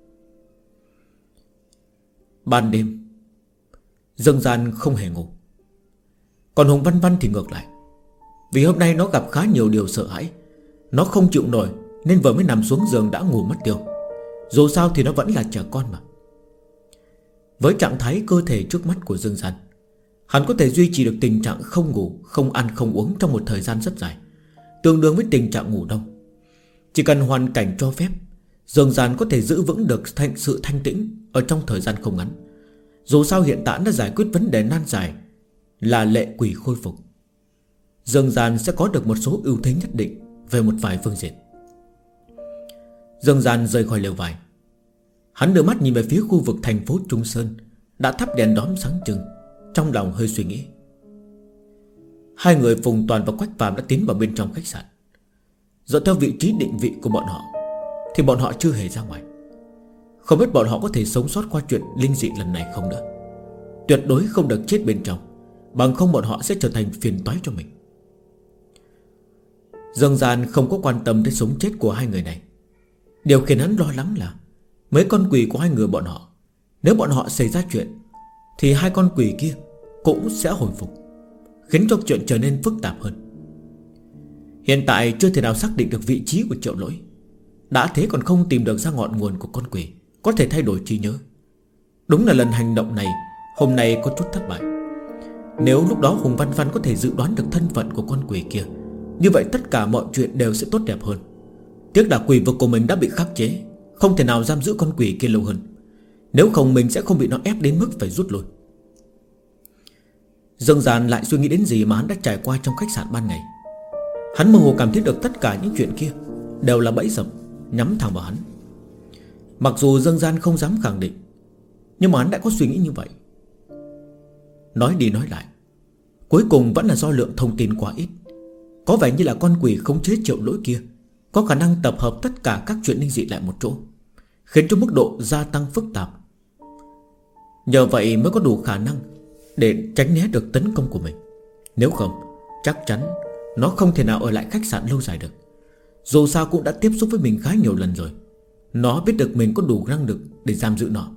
Ban đêm, Dương Gian không hề ngủ. Còn Hùng Văn Văn thì ngược lại. Vì hôm nay nó gặp khá nhiều điều sợ hãi, nó không chịu nổi nên vừa mới nằm xuống giường đã ngủ mất tiêu. Dù sao thì nó vẫn là trẻ con mà. Với trạng thái cơ thể trước mắt của Dương Gian, hắn có thể duy trì được tình trạng không ngủ, không ăn, không uống trong một thời gian rất dài, tương đương với tình trạng ngủ đông. Chỉ cần hoàn cảnh cho phép, Dương Gian có thể giữ vững được sự thanh tĩnh ở trong thời gian không ngắn. Dù sao hiện tại đã giải quyết vấn đề nan giải là lệ quỷ khôi phục. Dương Gian sẽ có được một số ưu thế nhất định về một vài phương diện. Dương Gian rời khỏi lều vải. Hắn đưa mắt nhìn về phía khu vực thành phố Trung Sơn đã thắp đèn đóm sáng trưng, trong lòng hơi suy nghĩ. Hai người Phùng Toàn và Quách Phàm đã tiến vào bên trong khách sạn. Dựa theo vị trí định vị của bọn họ thì bọn họ chưa hề ra ngoài. Không biết bọn họ có thể sống sót qua chuyện linh dị lần này không nữa. Tuyệt đối không được chết bên trong, bằng không bọn họ sẽ trở thành phiền toái cho mình. Dương Gian không có quan tâm tới sống chết của hai người này. Điều khiến hắn lo lắng là mấy con quỷ của hai người bọn họ, nếu bọn họ xảy ra chuyện thì hai con quỷ kia cũng sẽ hồi phục, khiến cho chuyện trở nên phức tạp hơn. Hiện tại chưa thể nào xác định được vị trí của Triệu Lỗi. Đã thế còn không tìm được ra ngọn nguồn của con quỷ có thể thay đổi trí nhớ. Đúng là lần hành động này hôm nay có chút thất bại. Nếu lúc đó Hùng Văn Văn có thể dự đoán được thân phận của con quỷ kia, như vậy tất cả mọi chuyện đều sẽ tốt đẹp hơn. Tiếc là quỷ vực của mình đã bị khắc chế, không thể nào giam giữ con quỷ kia lâu hơn. Nếu không mình sẽ không bị nó ép đến mức phải rút lui. Dương Gian lại suy nghĩ đến gì mà hắn đã trải qua trong khách sạn ban ngày. Hắn mơ hồ cảm thấy được tất cả những chuyện kia đều là bẫy dập nhắm thẳng vào hắn. Mặc dù Dương Gian không dám khẳng định, nhưng mà hắn đã có suy nghĩ như vậy. Nói đi nói lại, cuối cùng vẫn là do lượng thông tin quá ít. Có vẻ như là con quỷ khống chế Triệu Lỗi kia có khả năng tập hợp tất cả các chuyện linh dị lại một chỗ, khiến cho mức độ gia tăng phức tạp. Nhờ vậy mới có đủ khả năng để tránh né được tấn công của mình. Nếu không, chắc chắn nó không thể nào ở lại khách sạn lâu dài được. Dù sao cũng đã tiếp xúc với mình khá nhiều lần rồi. Nó biết được mình có đủ năng lực để giam giữ nó.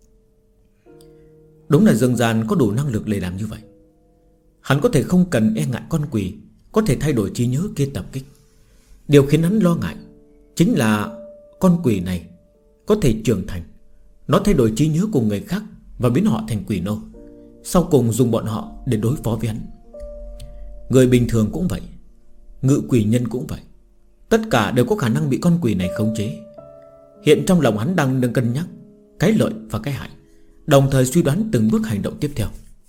Đúng là Dương Gian có đủ năng lực để làm như vậy. Hắn có thể không cần e ngại con quỷ có thể thay đổi trí nhớ kia tập kích. Điều khiến hắn lo ngại chính là con quỷ này có thể trưởng thành. Nó thay đổi trí nhớ của người khác và biến họ thành quỷ nô, sau cùng dùng bọn họ để đối phó với hắn. Người bình thường cũng vậy, ngự quỷ nhân cũng vậy. Tất cả đều có khả năng bị con quỷ này khống chế. Hiện trong lòng hắn đang cân nhắc cái lợi và cái hại, đồng thời suy đoán từng bước hành động tiếp theo.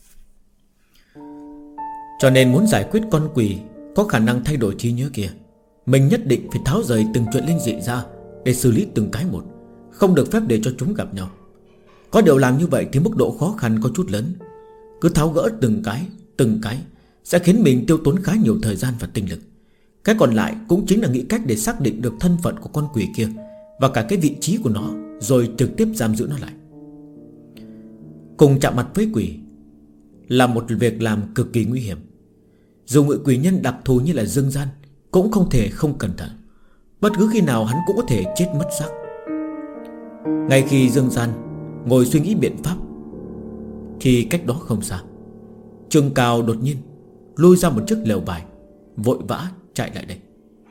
Cho nên muốn giải quyết con quỷ có khả năng thay đổi trí nhớ kia, mình nhất định phải tháo rời từng chuyện linh dị ra để xử lý từng cái một, không được phép để cho chúng gặp nhau. Có điều làm như vậy thì mức độ khó khăn có chút lớn. Cứ tháo gỡ từng cái sẽ khiến mình tiêu tốn khá nhiều thời gian và tinh lực. Cái còn lại cũng chính là nghĩ cách để xác định được thân phận của con quỷ kia và cả cái vị trí của nó, rồi trực tiếp giam giữ nó lại. Cùng chạm mặt với quỷ là một việc làm cực kỳ nguy hiểm. Dù ngự quỷ nhân đặc thù như là Dương Gian cũng không thể không cẩn thận. Bất cứ khi nào hắn cũng có thể chết mất xác. Ngay khi Dương Gian ngồi suy nghĩ biện pháp, thì cách đó không xa, Trương Cao đột nhiên lôi ra một chiếc lều bài, vội vã chạy lại đây.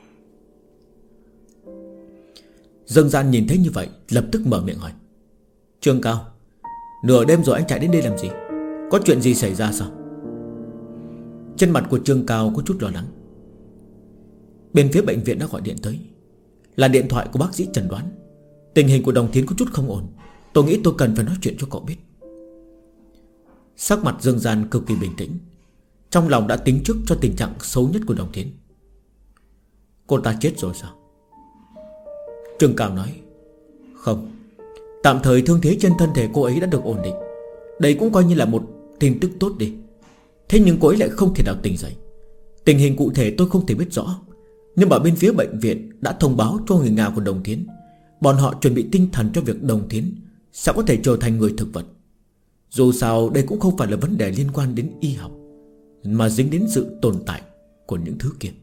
Dương Gian nhìn thấy như vậy, lập tức mở miệng hỏi: Trương Cao, nửa đêm rồi anh chạy đến đây làm gì? Có chuyện gì xảy ra sao? Trên mặt của Trương Cao có chút lo lắng. Bên phía bệnh viện đã gọi điện tới, là điện thoại của bác sĩ chẩn đoán tình hình của Đồng Thiến có chút không ổn. Tôi nghĩ tôi cần phải nói chuyện cho cậu biết. Sắc mặt Dương Gian cực kỳ bình tĩnh. Trong lòng đã tính trước cho tình trạng xấu nhất của Đồng Thiến. Cô ta chết rồi sao? Trương Cao nói: Không, tạm thời thương thế trên thân thể cô ấy đã được ổn định. Đây cũng coi như là một tin tức tốt đi. Thế nhưng cô ấy lại không thể nào tỉnh dậy. Tình hình cụ thể tôi không thể biết rõ, nhưng mà bên phía bệnh viện đã thông báo cho người nhà của Đồng Thiến. Bọn họ chuẩn bị tinh thần cho việc Đồng Thiến sẽ có thể trở thành người thực vật. Dù sao đây cũng không phải là vấn đề liên quan đến y học, mà dính đến sự tồn tại của những thứ kia.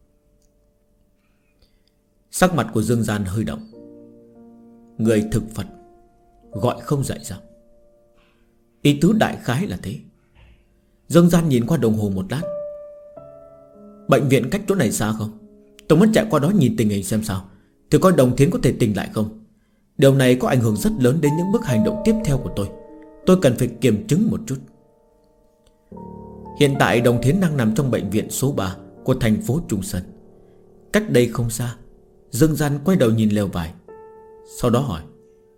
Sắc mặt của Dương Gian hơi động. Người thực vật gọi không dậy sao? Ý tứ đại khái là thế. Dương Gian nhìn qua đồng hồ một lát. Bệnh viện cách chỗ này xa không? Tôi muốn chạy qua đó nhìn tình hình xem sao, thì coi Đồng Thiến có thể tỉnh lại không. Điều này có ảnh hưởng rất lớn đến những bước hành động tiếp theo của tôi. Tôi cần phải kiểm chứng một chút. Hiện tại Đồng Thiến đang nằm trong bệnh viện số 3 của thành phố Trung Sơn. Cách đây không xa. Dương Gian quay đầu nhìn lều vải, sau đó hỏi: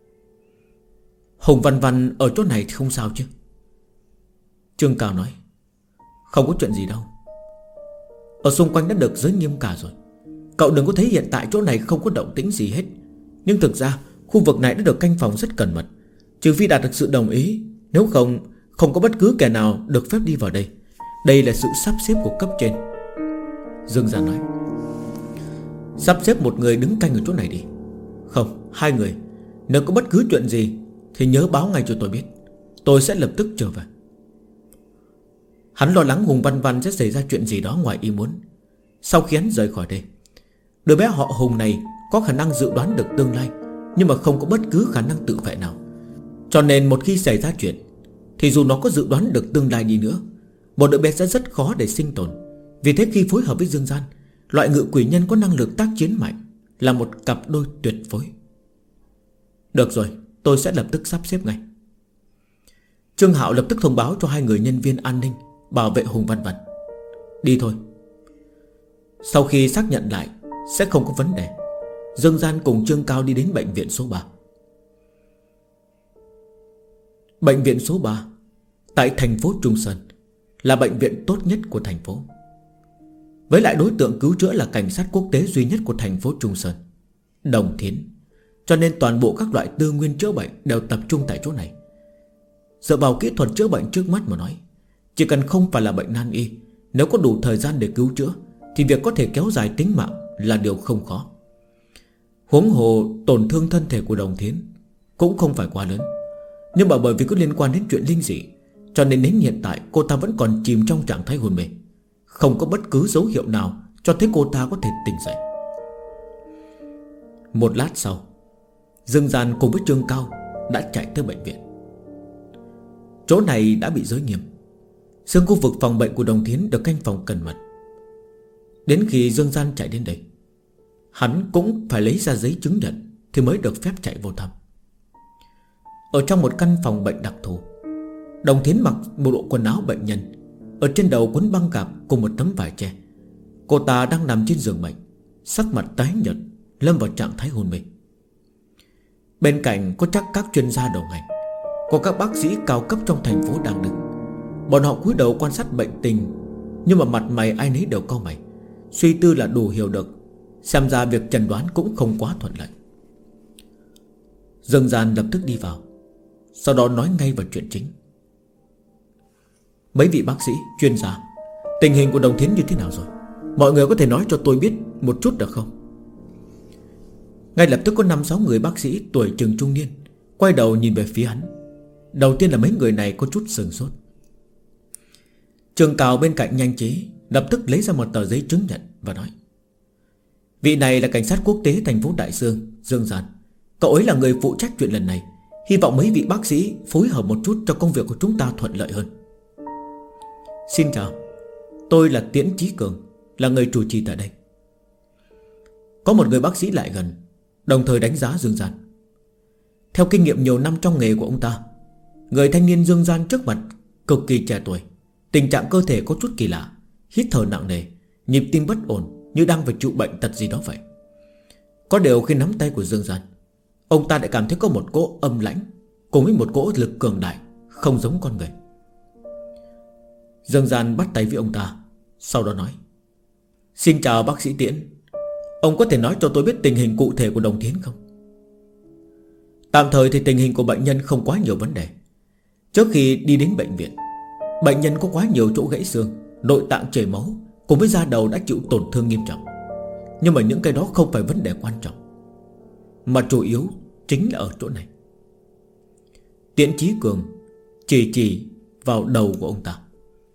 Hùng Văn Văn ở chỗ này thì không sao chứ? Trương Cao nói: Không có chuyện gì đâu. Ở xung quanh đã được giới nghiêm cả rồi. Cậu đừng có thấy hiện tại chỗ này không có động tĩnh gì hết. Nhưng thực ra khu vực này đã được canh phòng rất cẩn mật, trừ phi đạt được sự đồng ý. Nếu không, không có bất cứ kẻ nào được phép đi vào đây. Đây là sự sắp xếp của cấp trên. Dương Gian nói: Sắp xếp một người đứng canh ở chỗ này đi. Không, 2 người. Nếu có bất cứ chuyện gì thì nhớ báo ngay cho tôi biết. Tôi sẽ lập tức trở về. Hắn lo lắng Hùng Văn Văn sẽ xảy ra chuyện gì đó ngoài ý muốn. Sau khi hắn rời khỏi đây, đứa bé họ Hùng này có khả năng dự đoán được tương lai, nhưng mà không có bất cứ khả năng tự vệ nào. Cho nên một khi xảy ra chuyện, thì dù nó có dự đoán được tương lai đi nữa, một đứa bé sẽ rất khó để sinh tồn. Vì thế khi phối hợp với Dương Gian, loại ngự quỷ nhân có năng lực tác chiến mạnh, là một cặp đôi tuyệt phối. Được rồi, tôi sẽ lập tức sắp xếp ngay. Trương Hạo lập tức thông báo cho 2 người nhân viên an ninh bảo vệ Hùng Văn Văn. Đi thôi. Sau khi xác nhận lại sẽ không có vấn đề, Dương Gian cùng Trương Cao đi đến bệnh viện số 3. Bệnh viện số 3 tại thành phố Trung Sơn là bệnh viện tốt nhất của thành phố. Với lại đối tượng cứu chữa là cảnh sát quốc tế duy nhất của thành phố Trung Sơn, Đồng Thiến. Cho nên toàn bộ các loại tư nguyên chữa bệnh đều tập trung tại chỗ này. Dựa vào kỹ thuật chữa bệnh trước mắt mà nói, chỉ cần không phải là bệnh nan y, nếu có đủ thời gian để cứu chữa thì việc có thể kéo dài tính mạng là điều không khó. Huống hồ tổn thương thân thể của Đồng Thiến cũng không phải quá lớn, nhưng mà bởi vì có liên quan đến chuyện linh dị, cho nên đến hiện tại cô ta vẫn còn chìm trong trạng thái hôn mê, không có bất cứ dấu hiệu nào cho thấy cô ta có thể tỉnh dậy. Một lát sau, Dương Gian cùng với Trương Cao đã chạy tới bệnh viện. Chỗ này đã bị giới nghiêm. Riêng khu vực phòng bệnh của Đồng Thiến được canh phòng cẩn mật. Đến khi Dương Gian chạy đến đây, hắn cũng phải lấy ra giấy chứng nhận thì mới được phép chạy vô thăm. Ở trong một căn phòng bệnh đặc thù, Đồng Thiến mặc một bộ quần áo bệnh nhân, ở trên đầu quấn băng gạc cùng một tấm vải che. Cô ta đang nằm trên giường bệnh, sắc mặt tái nhợt, lâm vào trạng thái hôn mê. Bên cạnh có chắc các chuyên gia đầu ngành, có các bác sĩ cao cấp trong thành phố đang đứng. Bọn họ cúi đầu quan sát bệnh tình, nhưng mà mặt mày ai nấy đều cau mày, suy tư là đủ hiểu được. Xem ra việc chẩn đoán cũng không quá thuận lợi. Dương Gian lập tức đi vào, sau đó nói ngay vào chuyện chính. Mấy vị bác sĩ, chuyên gia, tình hình của Đồng Thiến như thế nào rồi? Mọi người có thể nói cho tôi biết một chút được không? Ngay lập tức có 5-6 người bác sĩ tuổi chừng trung niên quay đầu nhìn về phía hắn. Đầu tiên là mấy người này có chút sừng sốt. Trương Cao bên cạnh nhanh trí lập tức lấy ra một tờ giấy chứng nhận và nói: vị này là cảnh sát quốc tế thành phố Đại Dương, Dương Gian. Cậu ấy là người phụ trách chuyện lần này. Hy vọng mấy vị bác sĩ phối hợp một chút cho công việc của chúng ta thuận lợi hơn. Xin chào, tôi là Tiễn Chí Cường, là người chủ trì tại đây. Có một người bác sĩ lại gần, đồng thời đánh giá Dương Gian. Theo kinh nghiệm nhiều năm trong nghề của ông ta, người thanh niên Dương Gian trước mặt cực kỳ trẻ tuổi, tình trạng cơ thể có chút kỳ lạ, hít thở nặng nề, nhịp tim bất ổn, như đang phải chịu bệnh tật gì đó vậy. Có điều khi nắm tay của Dương Gian, ông ta lại cảm thấy có một cỗ âm lãnh cùng với một cỗ lực cường đại, không giống con người. Dương Gian bắt tay với ông ta, sau đó nói: xin chào bác sĩ Tiễn, ông có thể nói cho tôi biết tình hình cụ thể của Đồng Thiến không? Tạm thời thì tình hình của bệnh nhân không quá nhiều vấn đề. Trước khi đi đến bệnh viện, bệnh nhân có quá nhiều chỗ gãy xương, nội tạng chảy máu, cùng với da đầu đã chịu tổn thương nghiêm trọng. Nhưng mà những cái đó không phải vấn đề quan trọng, mà chủ yếu chính là ở chỗ này. Tiễn Chí Cường chỉ vào đầu của ông ta.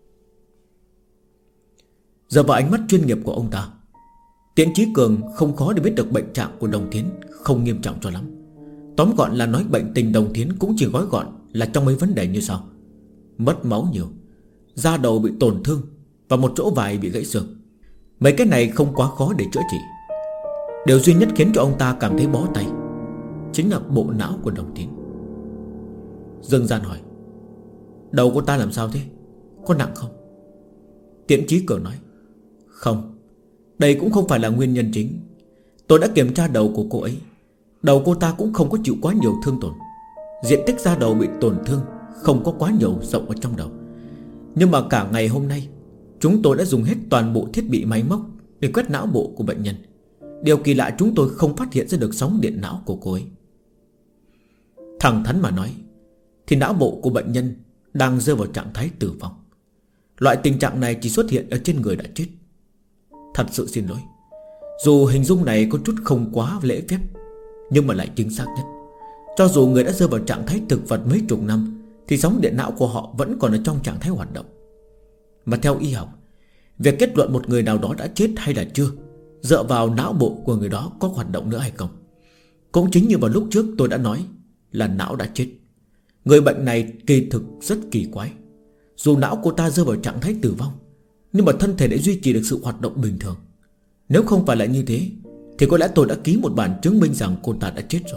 Giờ vào ánh mắt chuyên nghiệp của ông ta, Tiễn Chí Cường không khó để biết được bệnh trạng của Đồng Thiến không nghiêm trọng cho lắm. Tóm gọn là nói bệnh tình Đồng Thiến cũng chỉ gói gọn là trong mấy vấn đề như sau: mất máu nhiều, da đầu bị tổn thương và một chỗ vải bị gãy xương. Mấy cái này không quá khó để chữa trị. Điều duy nhất khiến cho ông ta cảm thấy bó tay chính là bộ não của Đồng Thiến. Dương Gian hỏi: đầu cô ta làm sao thế? Có nặng không? Tiễn Chí Cường nói: không, đây cũng không phải là nguyên nhân chính. Tôi đã kiểm tra đầu của cô ấy. Đầu cô ta cũng không có chịu quá nhiều thương tổn. Diện tích da đầu bị tổn thương không có quá nhiều rộng ở trong đầu. Nhưng mà cả ngày hôm nay chúng tôi đã dùng hết toàn bộ thiết bị máy móc để quét não bộ của bệnh nhân. Điều kỳ lạ chúng tôi không phát hiện ra được sóng điện não của cô ấy. Thẳng thắn mà nói thì não bộ của bệnh nhân đang rơi vào trạng thái tử vong. Loại tình trạng này chỉ xuất hiện ở trên người đã chết. Thật sự xin lỗi, dù hình dung này có chút không quá lễ phép, nhưng mà lại chính xác nhất. Cho dù người đã rơi vào trạng thái thực vật mấy chục năm thì sóng điện não của họ vẫn còn ở trong trạng thái hoạt động. Mà theo y học, việc kết luận một người nào đó đã chết hay là chưa dựa vào não bộ của người đó có hoạt động nữa hay không. Cũng chính như vào lúc trước tôi đã nói là não đã chết. Người bệnh này kỳ thực rất kỳ quái. Dù não cô ta rơi vào trạng thái tử vong, nhưng mà thân thể đã duy trì được sự hoạt động bình thường. Nếu không phải là như thế, thì có lẽ tôi đã ký một bản chứng minh rằng cô ta đã chết rồi.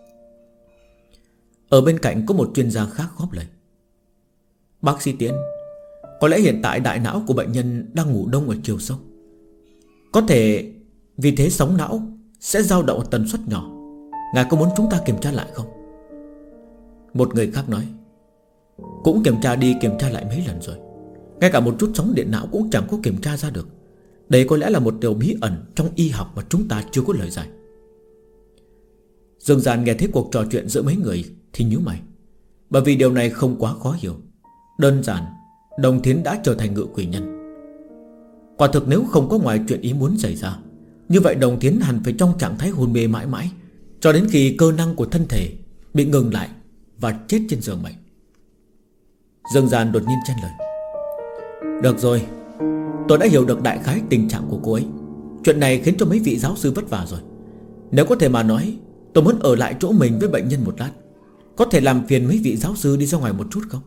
Ở bên cạnh có một chuyên gia khác góp lời: Bác sĩ Tiến, có lẽ hiện tại đại não của bệnh nhân đang ngủ đông ở chiều sâu. Có thể vì thế sóng não sẽ dao động ở tần suất nhỏ. Ngài có muốn chúng ta kiểm tra lại không? Một người khác nói: Cũng kiểm tra đi kiểm tra lại mấy lần rồi, ngay cả một chút sóng điện não cũng chẳng có kiểm tra ra được. Đây có lẽ là một điều bí ẩn trong y học mà chúng ta chưa có lời giải. Dương Gian nghe thấy cuộc trò chuyện giữa mấy người thì nhíu mày, bởi vì điều này không quá khó hiểu. Đơn giản, Đồng Thiến đã trở thành ngự quỷ nhân. Quả thực nếu không có ngoài chuyện ý muốn xảy ra, như vậy Đồng Thiến hẳn phải trong trạng thái hôn mê mãi mãi, cho đến khi cơ năng của thân thể bị ngừng lại và chết trên giường bệnh. Dương Gian đột nhiên chen lời: Được rồi, tôi đã hiểu được đại khái tình trạng của cô ấy. Chuyện này khiến cho mấy vị giáo sư vất vả rồi. Nếu có thể mà nói, tôi muốn ở lại chỗ mình với bệnh nhân một lát. Có thể làm phiền mấy vị giáo sư đi ra ngoài một chút không?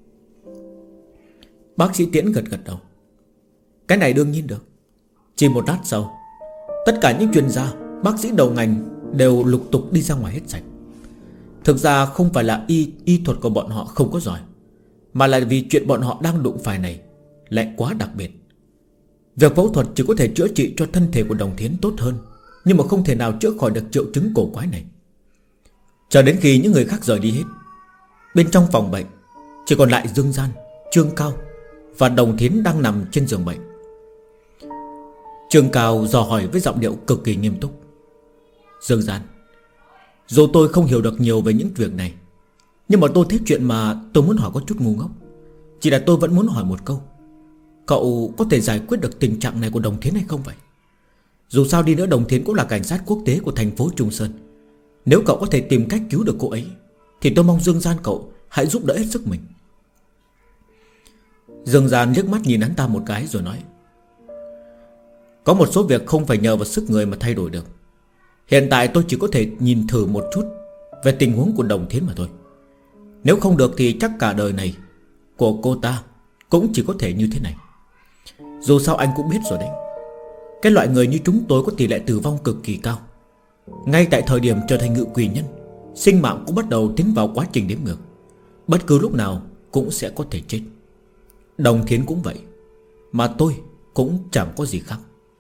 Bác sĩ Tiễn gật đầu: Cái này đương nhiên được. Chỉ một lát sau, tất cả những chuyên gia, bác sĩ đầu ngành đều lục tục đi ra ngoài hết sạch. Thực ra không phải là y thuật của bọn họ không có giỏi, mà là vì chuyện bọn họ đang đụng phải này lại quá đặc biệt. Việc phẫu thuật chỉ có thể chữa trị cho thân thể của Đồng Thiến tốt hơn, nhưng mà không thể nào chữa khỏi được triệu chứng cổ quái này. Chờ đến khi những người khác rời đi hết, bên trong phòng bệnh chỉ còn lại Dương Gian, Trương Cao và Đồng Thiến đang nằm trên giường bệnh. Trương Cao dò hỏi với giọng điệu cực kỳ nghiêm túc: Dương Gian, dù tôi không hiểu được nhiều về những việc này, nhưng mà tôi thấy chuyện mà tôi muốn hỏi có chút ngu ngốc. Chỉ là tôi vẫn muốn hỏi một câu: cậu có thể giải quyết được tình trạng này của Đồng Thiến hay không vậy? Dù sao đi nữa Đồng Thiến cũng là cảnh sát quốc tế của thành phố Trung Sơn. Nếu cậu có thể tìm cách cứu được cô ấy thì tôi mong Dương Gian cậu hãy giúp đỡ hết sức mình. Dương Gian liếc mắt nhìn hắn ta một cái rồi nói: Có một số việc không phải nhờ vào sức người mà thay đổi được. Hiện tại tôi chỉ có thể nhìn thử một chút về tình huống của Đồng Thiến mà thôi. Nếu không được thì chắc cả đời này của cô ta cũng chỉ có thể như thế này. Dù sao anh cũng biết rồi đấy, cái loại người như chúng tôi có tỷ lệ tử vong cực kỳ cao. Ngay tại thời điểm trở thành ngự quỷ nhân, sinh mạng cũng bắt đầu tiến vào quá trình đếm ngược. Bất cứ lúc nào cũng sẽ có thể chết. Đồng Thiến cũng vậy, mà tôi cũng chẳng có gì khác.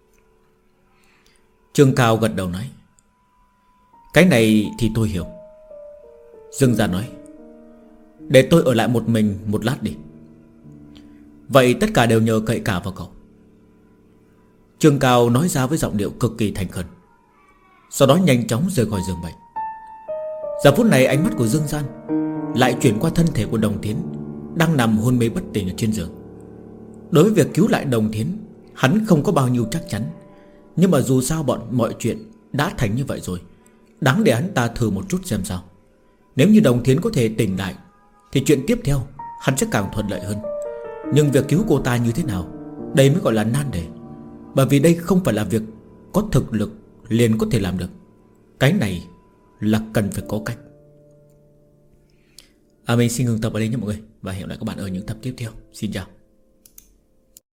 Trương Cao gật đầu nói: Cái này thì tôi hiểu. Dương Gian nói: Để tôi ở lại một mình một lát đi. Vậy tất cả đều nhờ cậy cả vào cậu. Trương Cao nói ra với giọng điệu cực kỳ thành khẩn, sau đó nhanh chóng rời khỏi giường bệnh. Giờ phút này ánh mắt của Dương Gian lại chuyển qua thân thể của Đồng Thiến đang nằm hôn mê bất tỉnh ở trên giường. Đối với việc cứu lại Đồng Thiến, hắn không có bao nhiêu chắc chắn, nhưng mà dù sao mọi chuyện đã thành như vậy rồi, đáng để hắn ta thử một chút xem sao. Nếu như Đồng Thiến có thể tỉnh lại thì chuyện tiếp theo hắn sẽ càng thuận lợi hơn. Nhưng việc cứu cô ta như thế nào, đây mới gọi là nan đề. Bởi vì đây không phải là việc có thực lực liền có thể làm được. Cái này là cần phải có cách. Mình xin ngừng tập ở đây nhé mọi người, và hẹn gặp lại các bạn ở những tập tiếp theo. Xin chào.